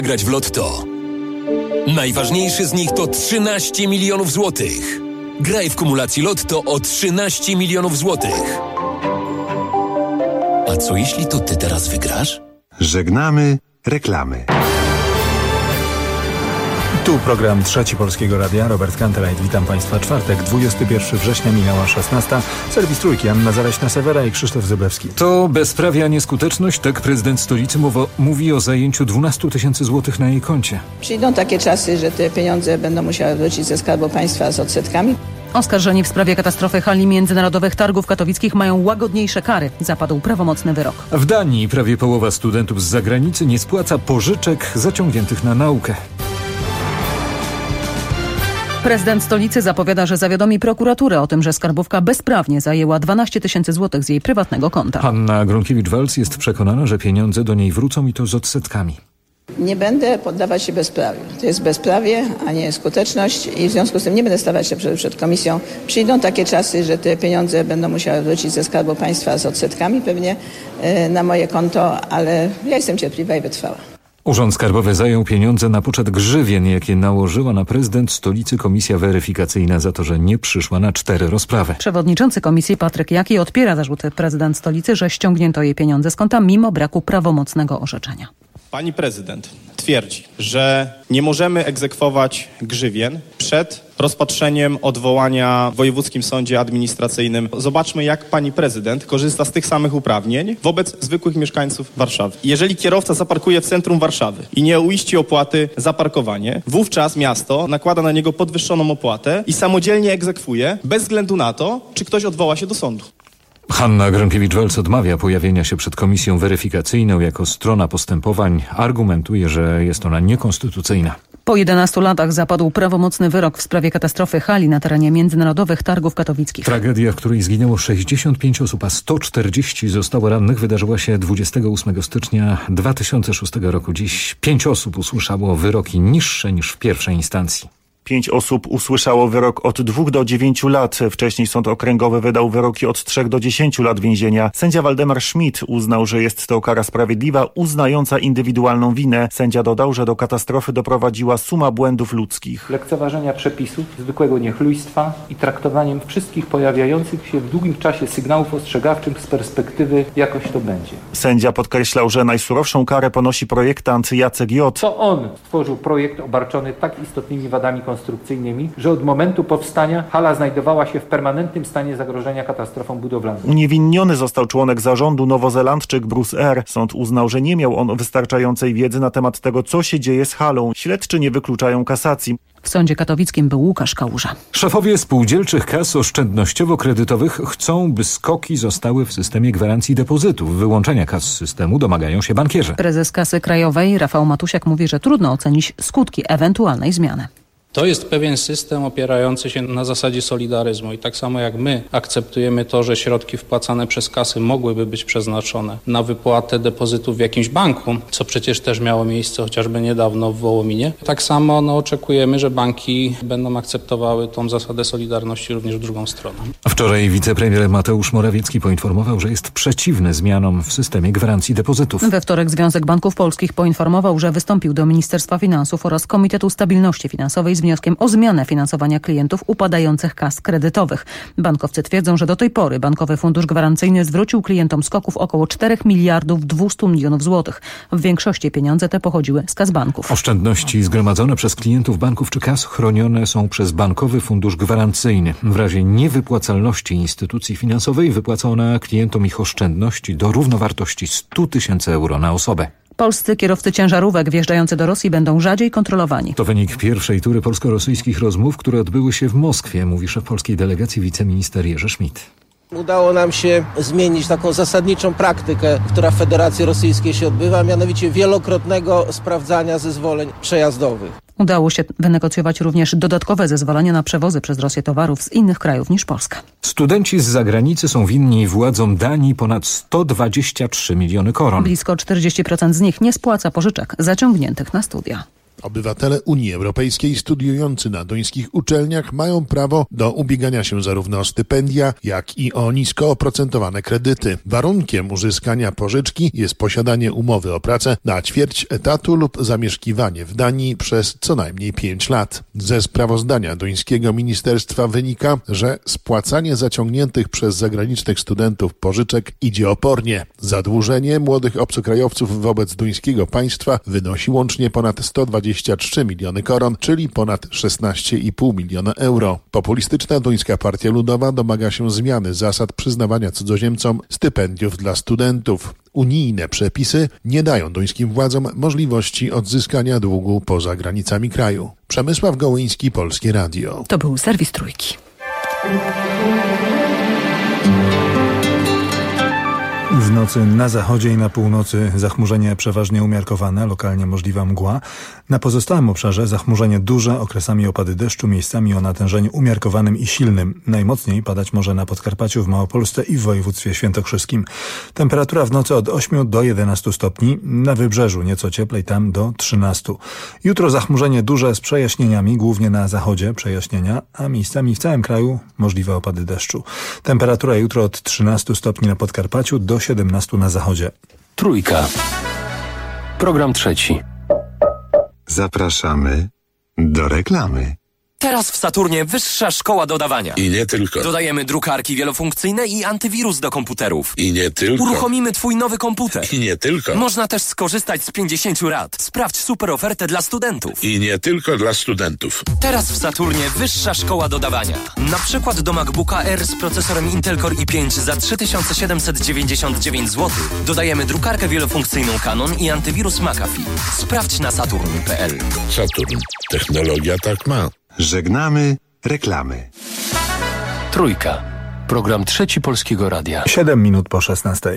Grać w Lotto. Najważniejszy z nich to 13 milionów złotych. Graj w kumulacji Lotto o 13 milionów złotych. A co jeśli to ty teraz wygrasz? Żegnamy reklamy. Tu program Trzeci Polskiego Radia. Robert Kanteleit, witam Państwa. Czwartek, 21 września, minęła 16. Serwis Trójki, Anna Zaleśna-Sewera i Krzysztof Zyblewski. To bezprawia nieskuteczność, tak prezydent stolicy mówi o zajęciu 12 000 złotych na jej koncie. Przyjdą takie czasy, że te pieniądze będą musiały wrócić ze Skarbu Państwa z odsetkami. Oskarżeni w sprawie katastrofy hali międzynarodowych targów katowickich mają łagodniejsze kary. Zapadł prawomocny wyrok. W Danii prawie połowa studentów z zagranicy nie spłaca pożyczek zaciągniętych na naukę. Prezydent stolicy zapowiada, że zawiadomi prokuraturę o tym, że skarbówka bezprawnie zajęła 12 000 złotych z jej prywatnego konta. Hanna Gronkiewicz-Waltz jest przekonana, że pieniądze do niej wrócą i to z odsetkami. Nie będę poddawać się bezprawiu. To jest bezprawie, a nie skuteczność i w związku z tym nie będę stawać się przed komisją. Przyjdą takie czasy, że te pieniądze będą musiały wrócić ze Skarbu Państwa z odsetkami pewnie na moje konto, ale ja jestem cierpliwa i wytrwała. Urząd Skarbowy zajął pieniądze na poczet grzywien, jakie nałożyła na prezydent stolicy komisja weryfikacyjna za to, że nie przyszła na 4 rozprawy. Przewodniczący komisji Patryk Jaki odpiera zarzuty prezydent stolicy, że ściągnięto jej pieniądze z konta mimo braku prawomocnego orzeczenia. Pani prezydent twierdzi, że nie możemy egzekwować grzywien przed rozpatrzeniem odwołania w Wojewódzkim Sądzie Administracyjnym. Zobaczmy, jak pani prezydent korzysta z tych samych uprawnień wobec zwykłych mieszkańców Warszawy. Jeżeli kierowca zaparkuje w centrum Warszawy i nie uiści opłaty za parkowanie, wówczas miasto nakłada na niego podwyższoną opłatę i samodzielnie egzekwuje, bez względu na to, czy ktoś odwoła się do sądu. Hanna Gronkiewicz-Waltz odmawia pojawienia się przed komisją weryfikacyjną jako strona postępowań. Argumentuje, że jest ona niekonstytucyjna. Po 11 latach zapadł prawomocny wyrok w sprawie katastrofy hali na terenie międzynarodowych targów katowickich. Tragedia, w której zginęło 65 osób, a 140 zostało rannych, wydarzyła się 28 stycznia 2006 roku. Dziś 5 osób usłyszało wyroki niższe niż w pierwszej instancji. 5 osób usłyszało wyrok od 2 do 9 lat. Wcześniej sąd okręgowy wydał wyroki od 3 do 10 lat więzienia. Sędzia Waldemar Schmidt uznał, że jest to kara sprawiedliwa, uznająca indywidualną winę. Sędzia dodał, że do katastrofy doprowadziła suma błędów ludzkich. Lekceważenia przepisów, zwykłego niechlujstwa i traktowaniem wszystkich pojawiających się w długim czasie sygnałów ostrzegawczych z perspektywy jakoś to będzie. Sędzia podkreślał, że najsurowszą karę ponosi projektant Jacek J. To on stworzył projekt obarczony tak istotnymi wadami konstrukcyjnymi, że od momentu powstania hala znajdowała się w permanentnym stanie zagrożenia katastrofą budowlaną. Uniewinniony został członek zarządu nowozelandczyk Bruce R. Sąd uznał, że nie miał on wystarczającej wiedzy na temat tego, co się dzieje z halą. Śledczy nie wykluczają kasacji. W sądzie katowickim był Łukasz Kałuża. Szefowie spółdzielczych kas oszczędnościowo-kredytowych chcą, by SKOK-i zostały w systemie gwarancji depozytów. Wyłączenia kas z systemu domagają się bankierze. Prezes Kasy Krajowej Rafał Matusiak mówi, że trudno ocenić skutki ewentualnej zmiany. To jest pewien system opierający się na zasadzie solidaryzmu i tak samo jak my akceptujemy to, że środki wpłacane przez kasy mogłyby być przeznaczone na wypłatę depozytów w jakimś banku, co przecież też miało miejsce chociażby niedawno w Wołominie, tak samo oczekujemy, że banki będą akceptowały tą zasadę solidarności również w drugą stronę. Wczoraj wicepremier Mateusz Morawiecki poinformował, że jest przeciwny zmianom w systemie gwarancji depozytów. We wtorek Związek Banków Polskich poinformował, że wystąpił do Ministerstwa Finansów oraz Komitetu Stabilności Finansowej z wnioskiem o zmianę finansowania klientów upadających kas kredytowych. Bankowcy twierdzą, że do tej pory Bankowy Fundusz Gwarancyjny zwrócił klientom SKOK-ów około 4 miliardów 200 milionów złotych. W większości pieniądze te pochodziły z kas banków. Oszczędności zgromadzone przez klientów banków czy kas chronione są przez Bankowy Fundusz Gwarancyjny. W razie niewypłacalności instytucji finansowej wypłaca ona klientom ich oszczędności do równowartości 100 000 euro na osobę. Polscy kierowcy ciężarówek wjeżdżający do Rosji będą rzadziej kontrolowani. To wynik pierwszej tury polsko-rosyjskich rozmów, które odbyły się w Moskwie, mówi szef polskiej delegacji wiceminister Jerzy Schmidt. Udało nam się zmienić taką zasadniczą praktykę, która w Federacji Rosyjskiej się odbywa, mianowicie wielokrotnego sprawdzania zezwoleń przejazdowych. Udało się wynegocjować również dodatkowe zezwolenia na przewozy przez Rosję towarów z innych krajów niż Polska. Studenci z zagranicy są winni władzom Danii ponad 123 miliony koron. Blisko 40% z nich nie spłaca pożyczek zaciągniętych na studia. Obywatele Unii Europejskiej studiujący na duńskich uczelniach mają prawo do ubiegania się zarówno o stypendia, jak i o nisko oprocentowane kredyty. Warunkiem uzyskania pożyczki jest posiadanie umowy o pracę na ćwierć etatu lub zamieszkiwanie w Danii przez co najmniej 5 lat. Ze sprawozdania duńskiego ministerstwa wynika, że spłacanie zaciągniętych przez zagranicznych studentów pożyczek idzie opornie. Zadłużenie młodych obcokrajowców wobec duńskiego państwa wynosi łącznie ponad 123 miliony koron, czyli ponad 16,5 miliona euro. Populistyczna duńska partia ludowa domaga się zmiany zasad przyznawania cudzoziemcom stypendiów dla studentów. Unijne przepisy nie dają duńskim władzom możliwości odzyskania długu poza granicami kraju. Przemysław Gołyński, Polskie Radio. To był serwis Trójki. W nocy na zachodzie i na północy zachmurzenie przeważnie umiarkowane, lokalnie możliwa mgła. Na pozostałym obszarze zachmurzenie duże, okresami opady deszczu, miejscami o natężeniu umiarkowanym i silnym. Najmocniej padać może na Podkarpaciu, w Małopolsce i w województwie świętokrzyskim. Temperatura w nocy od 8 do 11 stopni, na wybrzeżu nieco cieplej, tam do 13. Jutro zachmurzenie duże z przejaśnieniami, głównie na zachodzie przejaśnienia, a miejscami w całym kraju możliwe opady deszczu. Temperatura jutro od 13 stopni na Podkarpaciu do 17 na zachodzie. Trójka. Program trzeci. Zapraszamy do reklamy. Teraz w Saturnie wyższa szkoła dodawania. I nie tylko. Dodajemy drukarki wielofunkcyjne i antywirus do komputerów. I nie tylko. Uruchomimy Twój nowy komputer. I nie tylko. Można też skorzystać z 50 rat. Sprawdź super ofertę dla studentów. I nie tylko dla studentów. Teraz w Saturnie wyższa szkoła dodawania. Na przykład do MacBooka Air z procesorem Intel Core i5 za 3799 zł dodajemy drukarkę wielofunkcyjną Canon i antywirus McAfee. Sprawdź na saturn.pl. Saturn. Technologia tak ma. Żegnamy reklamy. Trójka. Program trzeci Polskiego Radia. 7 minut po 16.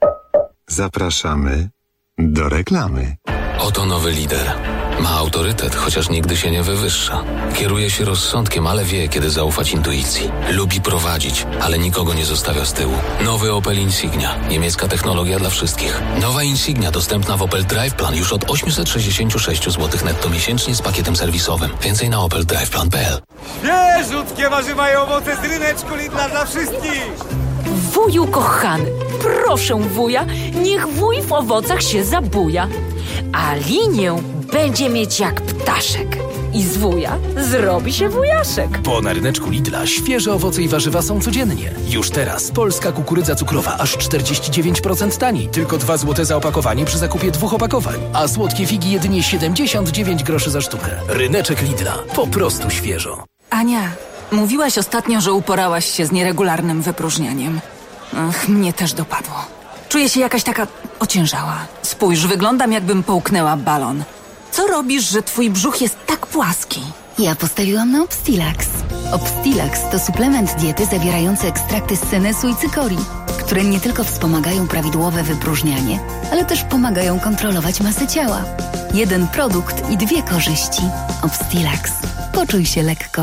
Zapraszamy do reklamy. Oto nowy lider. Ma autorytet, chociaż nigdy się nie wywyższa. Kieruje się rozsądkiem, ale wie, kiedy zaufać intuicji. Lubi prowadzić, ale nikogo nie zostawia z tyłu. Nowy Opel Insignia. Niemiecka technologia dla wszystkich. Nowa Insignia dostępna w Opel Drive Plan już od 866 zł netto miesięcznie z pakietem serwisowym. Więcej na opeldriveplan.pl. Świeżutkie warzywa i owoce z ryneczku Lidla dla wszystkich! Wuju kochany, proszę wuja, niech wuj w owocach się zabuja. A linię będzie mieć jak ptaszek. I z wuja zrobi się wujaszek. Bo na ryneczku Lidla świeże owoce i warzywa są codziennie. Już teraz polska kukurydza cukrowa aż 49% taniej. Tylko 2 zł za opakowanie przy zakupie 2 opakowań. A słodkie figi jedynie 79 groszy za sztukę. Ryneczek Lidla. Po prostu świeżo. Ania, mówiłaś ostatnio, że uporałaś się z nieregularnym wypróżnianiem. Ach, mnie też dopadło. Czuję się jakaś taka ociężała. Spójrz, wyglądam jakbym połknęła balon. Co robisz, że twój brzuch jest tak płaski? Ja postawiłam na Obstilax. Obstilax to suplement diety zawierający ekstrakty z senesu i cykorii, które nie tylko wspomagają prawidłowe wypróżnianie, ale też pomagają kontrolować masę ciała. Jeden produkt i 2 korzyści. Obstilax. Poczuj się lekko.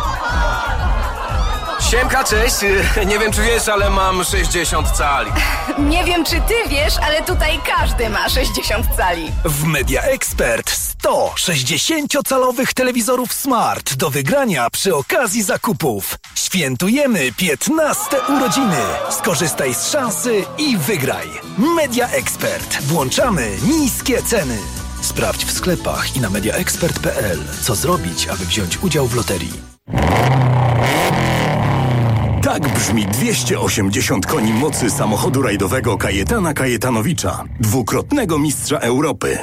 Siemka, cześć. Nie wiem, czy wiesz, ale mam 60 cali. Nie wiem, czy ty wiesz, ale tutaj każdy ma 60 cali. W Media Expert 100 60-calowych telewizorów Smart do wygrania przy okazji zakupów. Świętujemy 15 urodziny. Skorzystaj z szansy i wygraj. Media Expert. Włączamy niskie ceny. Sprawdź w sklepach i na mediaexpert.pl, co zrobić, aby wziąć udział w loterii. Tak brzmi 280 koni mocy samochodu rajdowego Kajetana Kajetanowicza, dwukrotnego mistrza Europy.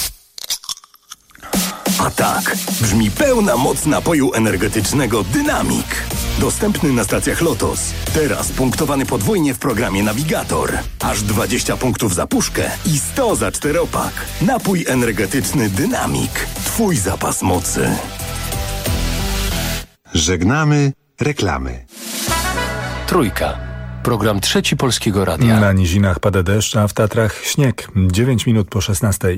A tak brzmi pełna moc napoju energetycznego Dynamik. Dostępny na stacjach Lotos. Teraz punktowany podwójnie w programie Navigator. Aż 20 punktów za puszkę i 100 za 4-pak. Napój energetyczny Dynamik. Twój zapas mocy. Żegnamy reklamy. Trójka. Program trzeci Polskiego Radia. Na nizinach pada deszcz, a w Tatrach śnieg. 9 minut po 16.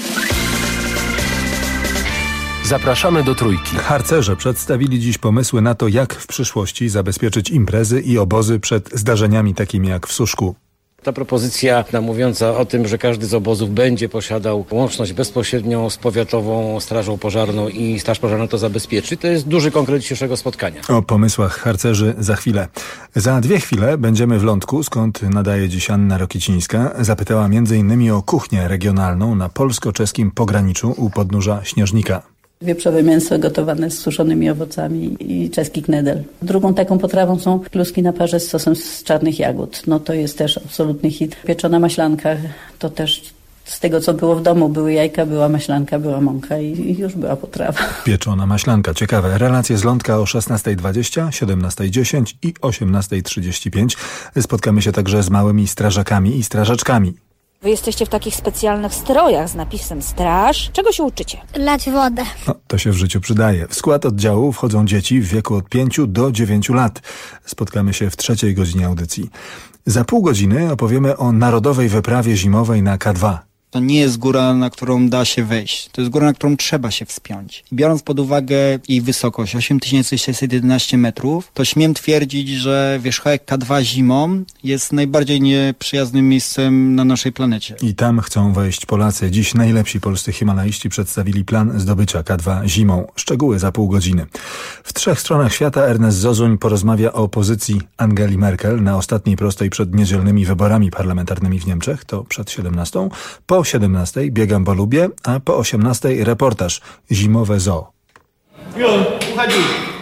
Zapraszamy do Trójki. Harcerze przedstawili dziś pomysły na to, jak w przyszłości zabezpieczyć imprezy i obozy przed zdarzeniami takimi jak w Suszku. Ta propozycja mówiąca o tym, że każdy z obozów będzie posiadał łączność bezpośrednią z Powiatową Strażą Pożarną i Straż Pożarna to zabezpieczy, to jest duży konkret dzisiejszego spotkania. O pomysłach harcerzy za chwilę. Za 2 chwile będziemy w Lądku, skąd nadaje dziś Anna Rokicińska. Zapytała m.in. o kuchnię regionalną na polsko-czeskim pograniczu u podnóża Śnieżnika. Wieprzowe mięso gotowane z suszonymi owocami i czeski knedel. Drugą taką potrawą są kluski na parze z sosem z czarnych jagód. No to jest też absolutny hit. Pieczona maślanka to też z tego, co było w domu. Były jajka, była maślanka, była mąka i już była potrawa. Pieczona maślanka. Ciekawe. Relacje z Lądka o 16:20, 17:10 i 18:35. Spotkamy się także z małymi strażakami i strażaczkami. Wy jesteście w takich specjalnych strojach z napisem straż. Czego się uczycie? Lać wodę. No, to się w życiu przydaje. W skład oddziału wchodzą dzieci w wieku od 5 do 9 lat. Spotkamy się w 3. godzinie audycji. Za pół godziny opowiemy o narodowej wyprawie zimowej na K2. To nie jest góra, na którą da się wejść. To jest góra, na którą trzeba się wspiąć. Biorąc pod uwagę jej wysokość 8611 metrów, to śmiem twierdzić, że wierzchołek K2 zimą jest najbardziej nieprzyjaznym miejscem na naszej planecie. I tam chcą wejść Polacy. Dziś najlepsi polscy himalaiści przedstawili plan zdobycia K2 zimą. Szczegóły za pół godziny. W 3 stronach świata Ernest Zozuń porozmawia o pozycji Angeli Merkel na ostatniej prostej przed niedzielnymi wyborami parlamentarnymi w Niemczech. To przed 17. Po 17 biegam, bo lubię, a po 18 reportaż Zimowe Zoo. Uchodzi.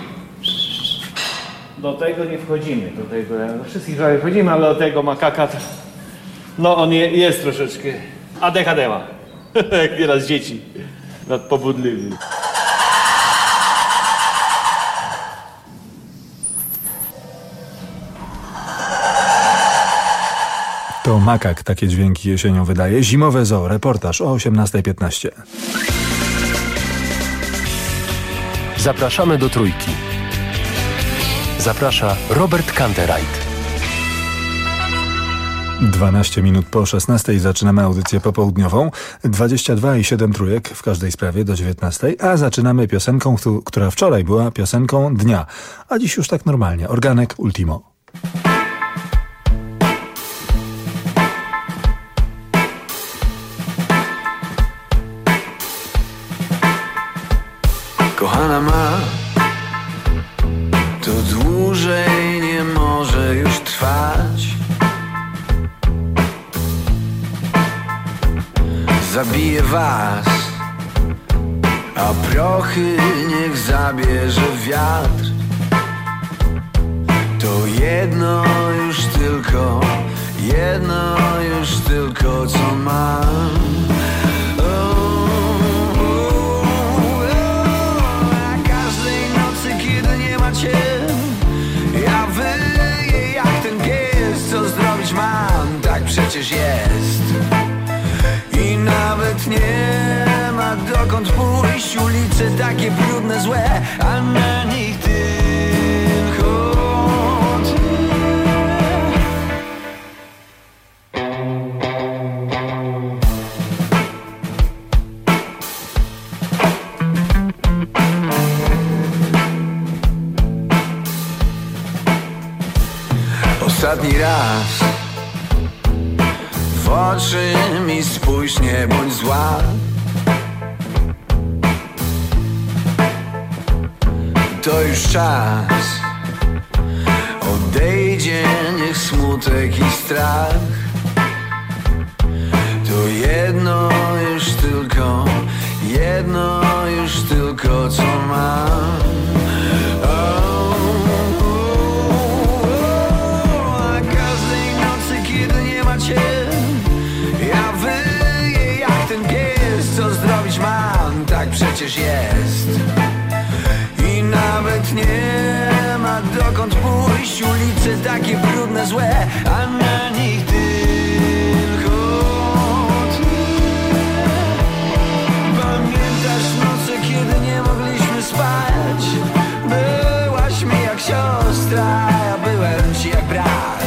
Do tego nie wchodzimy. Do wszystkich prawie wchodzimy, ale do tego makaka to... No on jest troszeczkę ADHD ma. Jak nieraz dzieci. Nadpobudliwy. To makak takie dźwięki jesienią wydaje. Zimowe Zoo, reportaż o 18:15. Zapraszamy do Trójki. Zaprasza Robert Kantereit. 12 minut po 16 zaczynamy audycję popołudniową. 22,7 trójek w każdej sprawie do 19, a zaczynamy piosenką, która wczoraj była piosenką dnia, a dziś już tak normalnie. Organek Ultimo. Kochana ma, to dłużej nie może już trwać. Zabije was, a prochy niech zabierze wiatr. To jedno już tylko co mam. Ja wyję jak ten pies, co zrobić mam, tak przecież jest. I nawet nie ma dokąd pójść, ulice takie brudne, złe, a na nich tylko ty. Ostatni raz w oczy mi spójrz, nie bądź zła. To już czas, odejdzie niech smutek i strach. To jedno już tylko co mam. Ja wyję jak ten pies, co zrobić mam, tak przecież jest. I nawet nie ma dokąd pójść, ulice takie brudne, złe, a na nich tylko ty. Pamiętasz noce, kiedy nie mogliśmy spać? Byłaś mi jak siostra, ja byłem ci jak brat.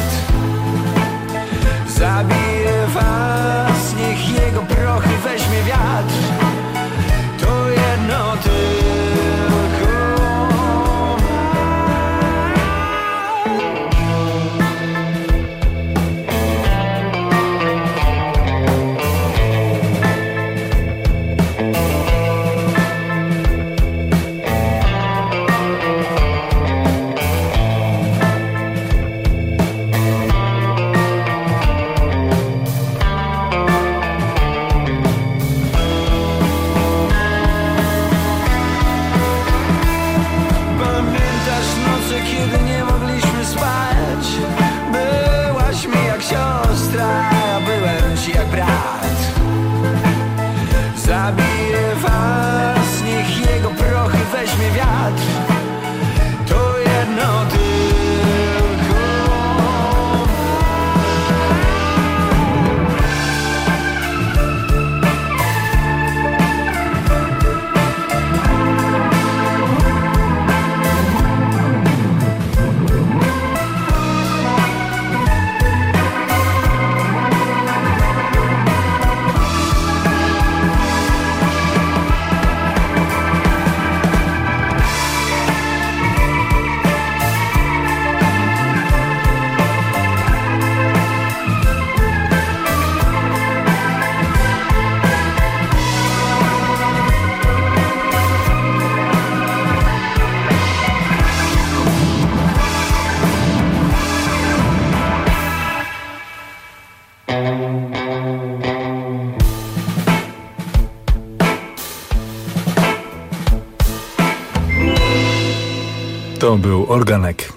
Zabije was, niech jego prochy weźmie wiatr. To jedno tylko ma. rozwieje was, niech jego prochy weźmie wiatr. To jedno tylko. To był Organek.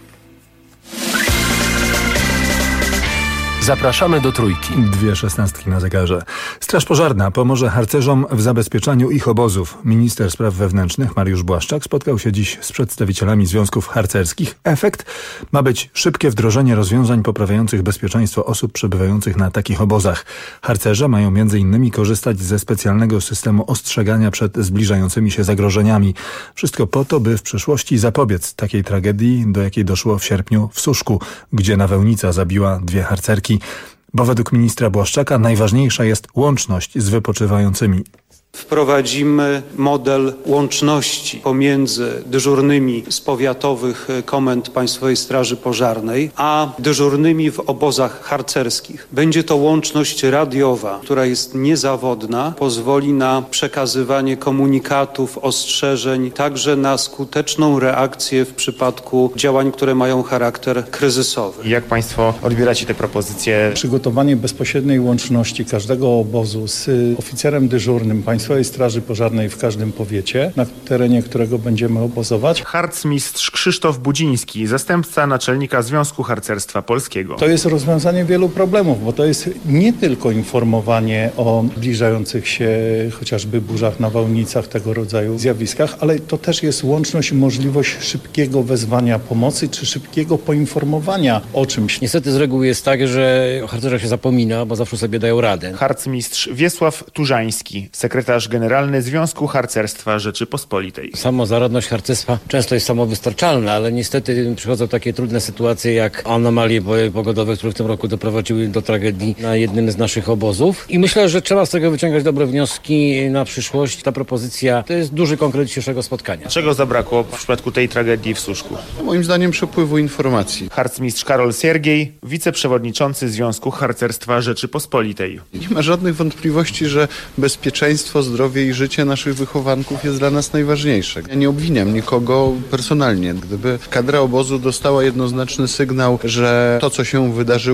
Zapraszamy do Trójki. 2:16 na zegarze. Straż Pożarna pomoże harcerzom w zabezpieczaniu ich obozów. Minister Spraw Wewnętrznych Mariusz Błaszczak spotkał się dziś z przedstawicielami związków harcerskich. Efekt ma być szybkie wdrożenie rozwiązań poprawiających bezpieczeństwo osób przebywających na takich obozach. Harcerze mają m.in. korzystać ze specjalnego systemu ostrzegania przed zbliżającymi się zagrożeniami. Wszystko po to, by w przyszłości zapobiec takiej tragedii, do jakiej doszło w sierpniu w Suszku, gdzie nawałnica zabiła 2 harcerki. Bo według ministra Błaszczaka najważniejsza jest łączność z wypoczywającymi. Wprowadzimy model łączności pomiędzy dyżurnymi z powiatowych komend Państwowej Straży Pożarnej, a dyżurnymi w obozach harcerskich. Będzie to łączność radiowa, która jest niezawodna, pozwoli na przekazywanie komunikatów, ostrzeżeń, także na skuteczną reakcję w przypadku działań, które mają charakter kryzysowy. Jak Państwo odbieracie te propozycje? Przygotowanie bezpośredniej łączności każdego obozu z oficerem dyżurnym Państwowej Straży Pożarnej w każdym powiecie, na terenie którego będziemy obozować. Harcmistrz Krzysztof Budziński, zastępca naczelnika Związku Harcerstwa Polskiego. To jest rozwiązanie wielu problemów, bo to jest nie tylko informowanie o zbliżających się chociażby burzach, nawałnicach, tego rodzaju zjawiskach, ale to też jest łączność i możliwość szybkiego wezwania pomocy, czy szybkiego poinformowania o czymś. Niestety z reguły jest tak, że o harcerzach się zapomina, bo zawsze sobie dają radę. Harcmistrz Wiesław Turzański, sekretarz generalny Związku Harcerstwa Rzeczypospolitej. Samozaradność harcerstwa często jest samowystarczalna, ale niestety przychodzą takie trudne sytuacje jak anomalie pogodowe, które w tym roku doprowadziły do tragedii na jednym z naszych obozów. I myślę, że trzeba z tego wyciągać dobre wnioski na przyszłość. Ta propozycja to jest duży konkret dzisiejszego spotkania. Czego zabrakło w przypadku tej tragedii w Suszku? Moim zdaniem przepływu informacji. Harcmistrz Karol Siergiej, wiceprzewodniczący Związku Harcerstwa Rzeczypospolitej. Nie ma żadnych wątpliwości, że bezpieczeństwo, zdrowie i życie naszych wychowanków jest dla nas najważniejsze. Ja nie obwiniam nikogo personalnie. Gdyby kadra obozu dostała jednoznaczny sygnał, że to, co się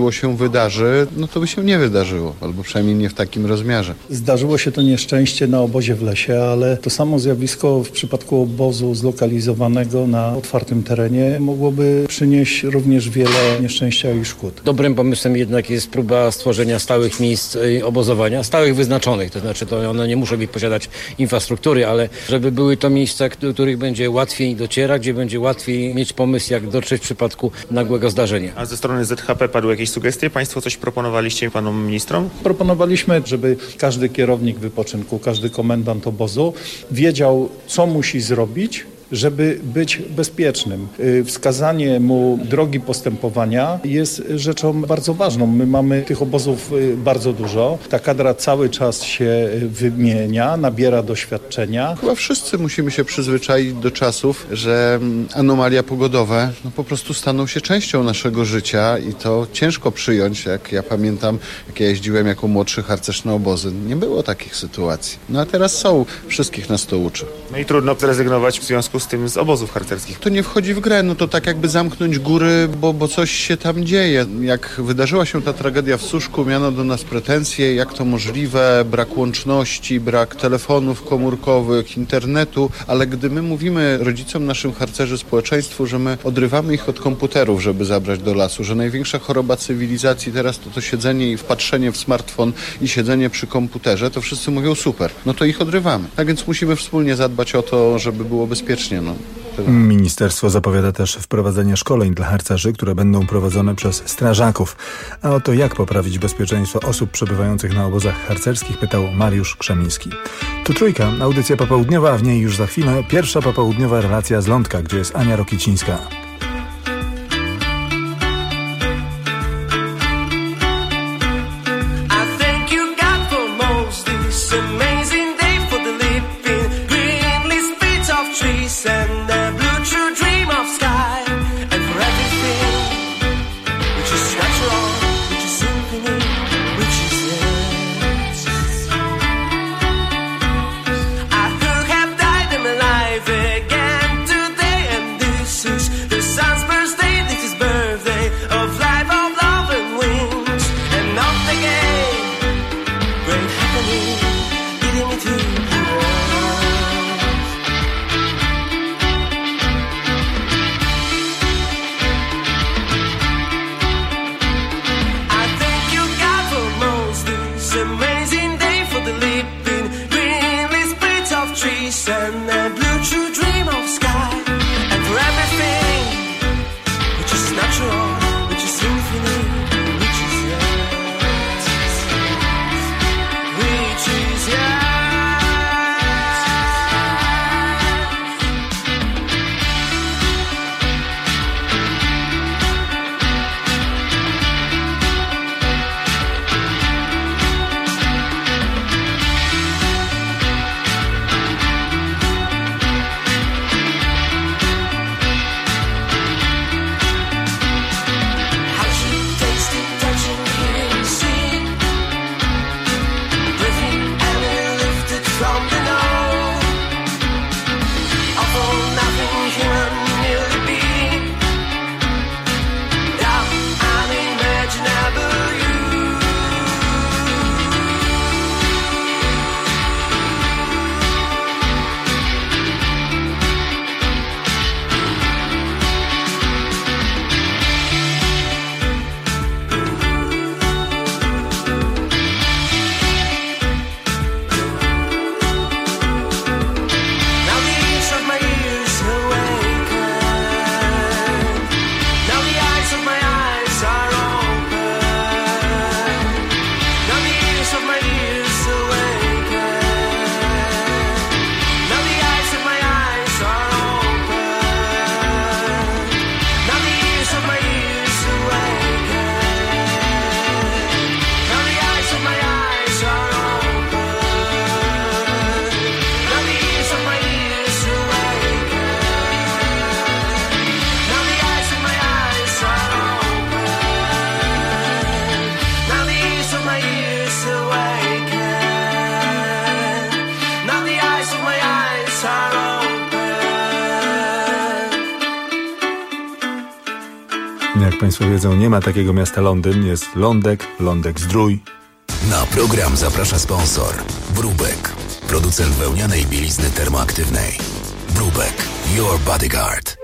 wydarzy, no to by się nie wydarzyło, albo przynajmniej nie w takim rozmiarze. Zdarzyło się to nieszczęście na obozie w lesie, ale to samo zjawisko w przypadku obozu zlokalizowanego na otwartym terenie mogłoby przynieść również wiele nieszczęścia i szkód. Dobrym pomysłem jednak jest próba stworzenia stałych miejsc obozowania, stałych wyznaczonych, to znaczy to one nie muszą posiadać infrastruktury, ale żeby były to miejsca, do których będzie łatwiej docierać, gdzie będzie łatwiej mieć pomysł, jak dotrzeć w przypadku nagłego zdarzenia. A ze strony ZHP padły jakieś sugestie? Państwo coś proponowaliście panom ministrom? Proponowaliśmy, żeby każdy kierownik wypoczynku, każdy komendant obozu wiedział, co musi zrobić, żeby być bezpiecznym. Wskazanie mu drogi postępowania jest rzeczą bardzo ważną. My mamy tych obozów bardzo dużo. Ta kadra cały czas się wymienia, nabiera doświadczenia. Chyba wszyscy musimy się przyzwyczaić do czasów, że anomalia pogodowe po prostu staną się częścią naszego życia i to ciężko przyjąć. Jak ja pamiętam, jak ja jeździłem jako młodszy harcerz na obozy, nie było takich sytuacji. No a teraz są. Wszystkich nas to uczy. No i trudno zrezygnować w związku związku z tym z obozów harcerskich. To nie wchodzi w grę, no to tak jakby zamknąć góry, bo coś się tam dzieje. Jak wydarzyła się ta tragedia w Suszku, miano do nas pretensje, jak to możliwe, brak łączności, brak telefonów komórkowych, internetu, ale gdy my mówimy rodzicom naszym harcerzy, społeczeństwu, że my odrywamy ich od komputerów, żeby zabrać do lasu, że największa choroba cywilizacji teraz to siedzenie i wpatrzenie w smartfon i siedzenie przy komputerze, to wszyscy mówią super, no to ich odrywamy. Tak więc musimy wspólnie zadbać o to, żeby było bezpiecznie. Ministerstwo zapowiada też wprowadzenie szkoleń dla harcerzy, które będą prowadzone przez strażaków. A o to, jak poprawić bezpieczeństwo osób przebywających na obozach harcerskich, pytał Mariusz Krzemiński. Tu Trójka, audycja popołudniowa, a w niej już za chwilę pierwsza popołudniowa relacja z Lądka, gdzie jest Ania Rokicińska. Jak Państwo wiedzą, nie ma takiego miasta Londyn. Jest Lądek, Lądek-Zdrój. Na program zaprasza sponsor Brubek, producent wełnianej bielizny termoaktywnej. Brubek, your bodyguard.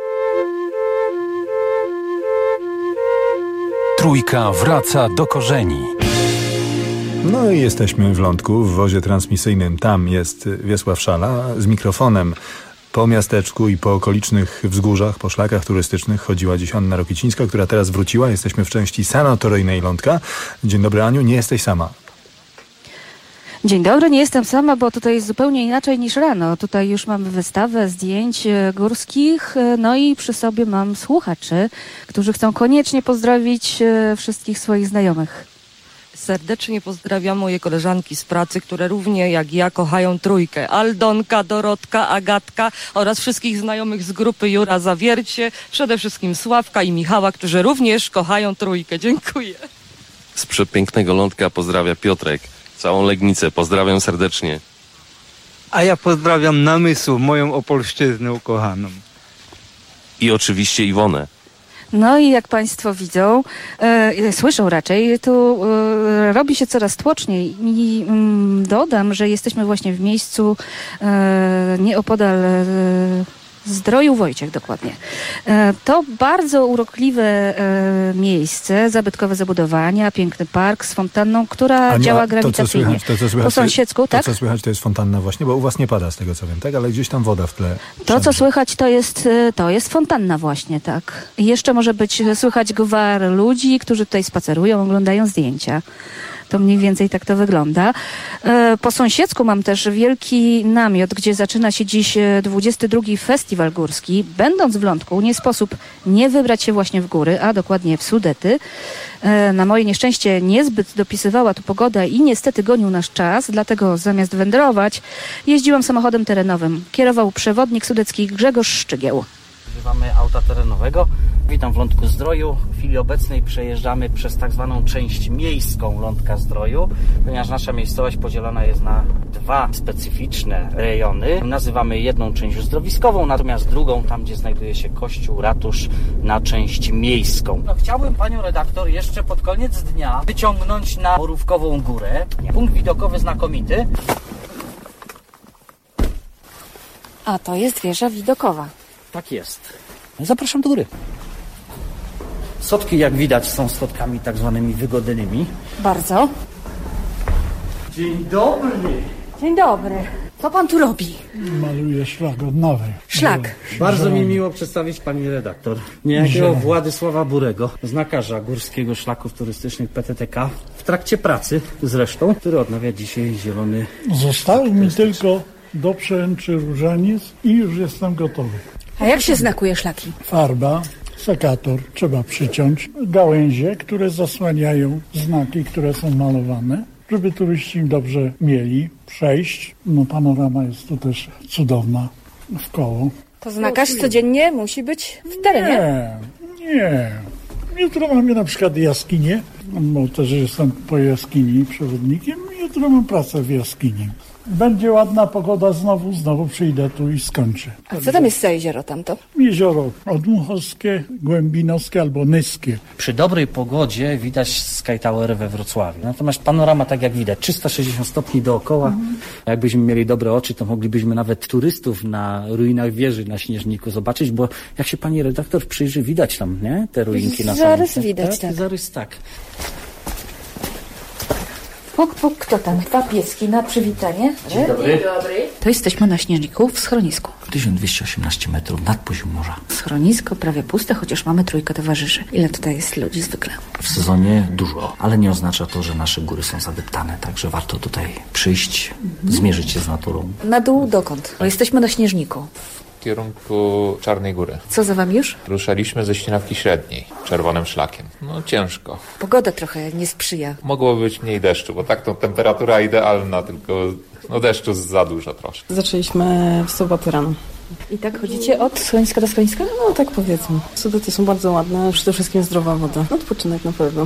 Trójka wraca do korzeni. No i jesteśmy w Lądku, w wozie transmisyjnym. Tam jest Wiesław Szala z mikrofonem. Po miasteczku i po okolicznych wzgórzach, po szlakach turystycznych chodziła dziś Anna Rokicińska, która teraz wróciła. Jesteśmy w części sanatoryjnej Lądka. Dzień dobry, Aniu, nie jesteś sama. Dzień dobry, nie jestem sama, bo tutaj jest zupełnie inaczej niż rano. Tutaj już mamy wystawę zdjęć górskich, no i przy sobie mam słuchaczy, którzy chcą koniecznie pozdrowić wszystkich swoich znajomych. Serdecznie pozdrawiam moje koleżanki z pracy, które równie jak ja kochają Trójkę. Aldonka, Dorotka, Agatka oraz wszystkich znajomych z grupy Jura Zawiercie, przede wszystkim Sławka i Michała, którzy również kochają Trójkę. Dziękuję. Z przepięknego Lądka pozdrawia Piotrek. Całą Legnicę pozdrawiam serdecznie. A ja pozdrawiam Namysł, moją Opolszczyznę ukochaną. I oczywiście Iwonę. No i jak Państwo widzą, słyszą raczej, tu robi się coraz tłoczniej i dodam, że jesteśmy właśnie w miejscu nieopodal Zdroju Wojciech dokładnie. To bardzo urokliwe miejsce, zabytkowe zabudowania, piękny park z fontanną, która działa grawitacyjnie. To, co słychać, po sąsiedzku, tak? To, co słychać, to jest fontanna właśnie, bo u was nie pada z tego, co wiem, tak? Ale gdzieś tam woda w tle. To, co słychać, to jest fontanna właśnie, tak. I jeszcze może być słychać gwar ludzi, którzy tutaj spacerują, oglądają zdjęcia. To mniej więcej tak to wygląda. Po sąsiedzku mam też wielki namiot, gdzie zaczyna się dziś 22. Festiwal Górski. Będąc w Lądku, nie sposób nie wybrać się właśnie w góry, a dokładnie w Sudety. Na moje nieszczęście niezbyt dopisywała tu pogoda i niestety gonił nasz czas, dlatego zamiast wędrować, jeździłam samochodem terenowym. Kierował przewodnik sudecki Grzegorz Szczygieł. Używamy auta terenowego. Witam w Lądku Zdroju. W chwili obecnej przejeżdżamy przez tak zwaną część miejską Lądka Zdroju, ponieważ nasza miejscowość podzielona jest na dwa specyficzne rejony. Nazywamy jedną część uzdrowiskową, natomiast drugą, tam gdzie znajduje się kościół, ratusz, na część miejską. No, chciałbym panią redaktor jeszcze pod koniec dnia wyciągnąć na Borówkową Górę. Punkt widokowy znakomity. A to jest wieża widokowa. Tak jest. Zapraszam do góry. Schodki, jak widać, są schodkami tak zwanymi wygodnymi. Bardzo. Dzień dobry. Dzień dobry. Co pan tu robi? Maluję szlak od nowej. Szlak. Bardzo mi miło przedstawić pani redaktor. Niejakiego Władysława Burego, znakarza Górskiego Szlaków Turystycznych PTTK, w trakcie pracy zresztą, który odnawia dzisiaj zielony... Został mi tylko doprzęczy różaniec i już jestem gotowy. A jak się znakuje szlaki? Farba, sekator, trzeba przyciąć, gałęzie, które zasłaniają znaki, które są malowane, żeby turyści dobrze mieli przejść. No panorama jest tu też cudowna w koło. To znakarz codziennie musi być w terenie? Nie. Jutro mamy na przykład jaskinię, bo też jestem po jaskini przewodnikiem. Jutro mam pracę w jaskini. Będzie ładna pogoda, znowu przyjdę tu i skończę. A co tam jest za jezioro tamto? Jezioro Odmuchowskie, Głębinowskie albo Nyskie. Przy dobrej pogodzie widać Sky Tower we Wrocławiu. Natomiast panorama, tak jak widać, 360 stopni dookoła. Jakbyśmy mieli dobre oczy, to moglibyśmy nawet turystów na ruinach wieży na Śnieżniku zobaczyć, bo jak się pani redaktor przyjrzy, widać tam, nie? Te ruinki na zarys widać, tak. Zarys, tak. Puk, puk, kto tam? Dwa pieski na przywitanie. Dzień dobry. Dzień dobry. To jesteśmy na Śnieżniku w schronisku. 1218 metrów nad poziom morza. Schronisko prawie puste, chociaż mamy trójkę towarzyszy. Ile tutaj jest ludzi zwykle? W sezonie dużo, ale nie oznacza to, że nasze góry są zadeptane, także warto tutaj przyjść, zmierzyć się z naturą. Na dół dokąd? Bo jesteśmy na Śnieżniku. W kierunku Czarnej Góry. Co za wami już? Ruszaliśmy ze Ścinawki Średniej, czerwonym szlakiem. No ciężko. Pogoda trochę nie sprzyja. Mogłoby być mniej deszczu, bo tak to temperatura idealna, tylko deszczu za dużo troszkę. Zaczęliśmy w sobotę rano. I tak chodzicie od schroniska do schroniska? No tak powiedzmy. Sudety są bardzo ładne, przede wszystkim zdrowa woda. Odpoczynek na pewno.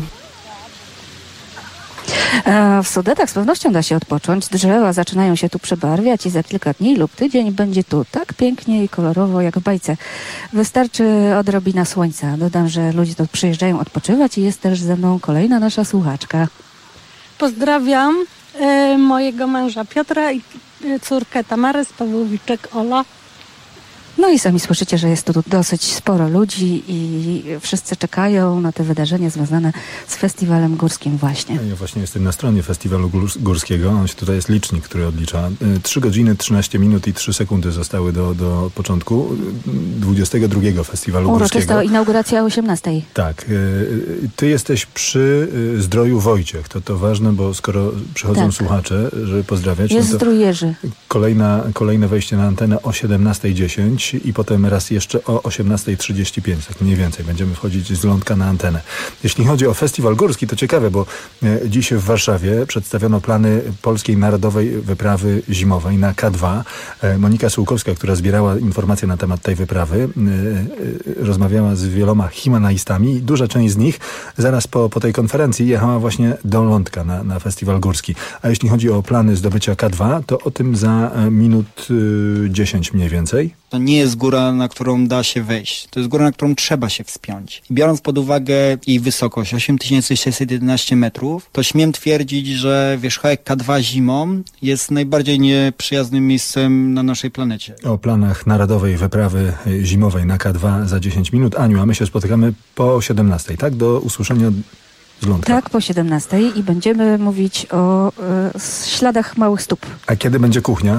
W Sudetach z pewnością da się odpocząć. Drzewa zaczynają się tu przebarwiać i za kilka dni lub tydzień będzie tu tak pięknie i kolorowo jak w bajce. Wystarczy odrobina słońca. Dodam, że ludzie tu przyjeżdżają odpoczywać i jest też ze mną kolejna nasza słuchaczka. Pozdrawiam mojego męża Piotra i córkę Tamarę z Pawłowiczek Ola. No i sami słyszycie, że jest tu dosyć sporo ludzi i wszyscy czekają na te wydarzenia związane z festiwalem górskim właśnie. Ja właśnie jestem na stronie festiwalu górskiego. Tutaj jest licznik, który odlicza. 3 godziny, 13 minut i 3 sekundy zostały do początku 22 festiwalu górskiego. Uroczysta inauguracja o 18:00. Tak. Ty jesteś przy Zdroju Wojciech. To ważne, bo skoro przychodzą słuchacze, żeby pozdrawiać. Jest Zdrój Jerzy. Kolejne wejście na antenę o 17:10. 10 i potem raz jeszcze o 18:35, tak mniej więcej. Będziemy wchodzić z lądka na antenę. Jeśli chodzi o festiwal górski, to ciekawe, bo dziś w Warszawie przedstawiono plany Polskiej Narodowej Wyprawy Zimowej na K2. Monika Sułkowska, która zbierała informacje na temat tej wyprawy, rozmawiała z wieloma himalajstami. Duża część z nich zaraz po tej konferencji jechała właśnie do lądka na festiwal górski. A jeśli chodzi o plany zdobycia K2, to o tym za minut 10 mniej więcej. To nie jest góra, na którą da się wejść. To jest góra, na którą trzeba się wspiąć. I biorąc pod uwagę jej wysokość 8611 metrów, to śmiem twierdzić, że wierzchołek K2 zimą jest najbardziej nieprzyjaznym miejscem na naszej planecie. O planach Narodowej Wyprawy Zimowej na K2 za 10 minut. Aniu, a my się spotykamy po 17, tak? Do usłyszenia z lądka. Tak, po 17 i będziemy mówić o śladach małych stóp. A kiedy będzie kuchnia?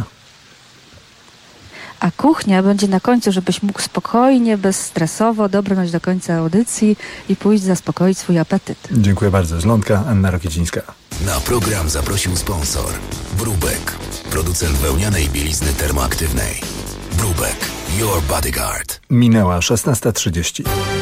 A kuchnia będzie na końcu, żebyś mógł spokojnie, bezstresowo dobrnąć do końca audycji i pójść zaspokoić swój apetyt. Dziękuję bardzo. Z lądka Anna Rokiecińska. Na program zaprosił sponsor Brubek, producent wełnianej bielizny termoaktywnej. Brubek, your bodyguard. Minęła 16:30.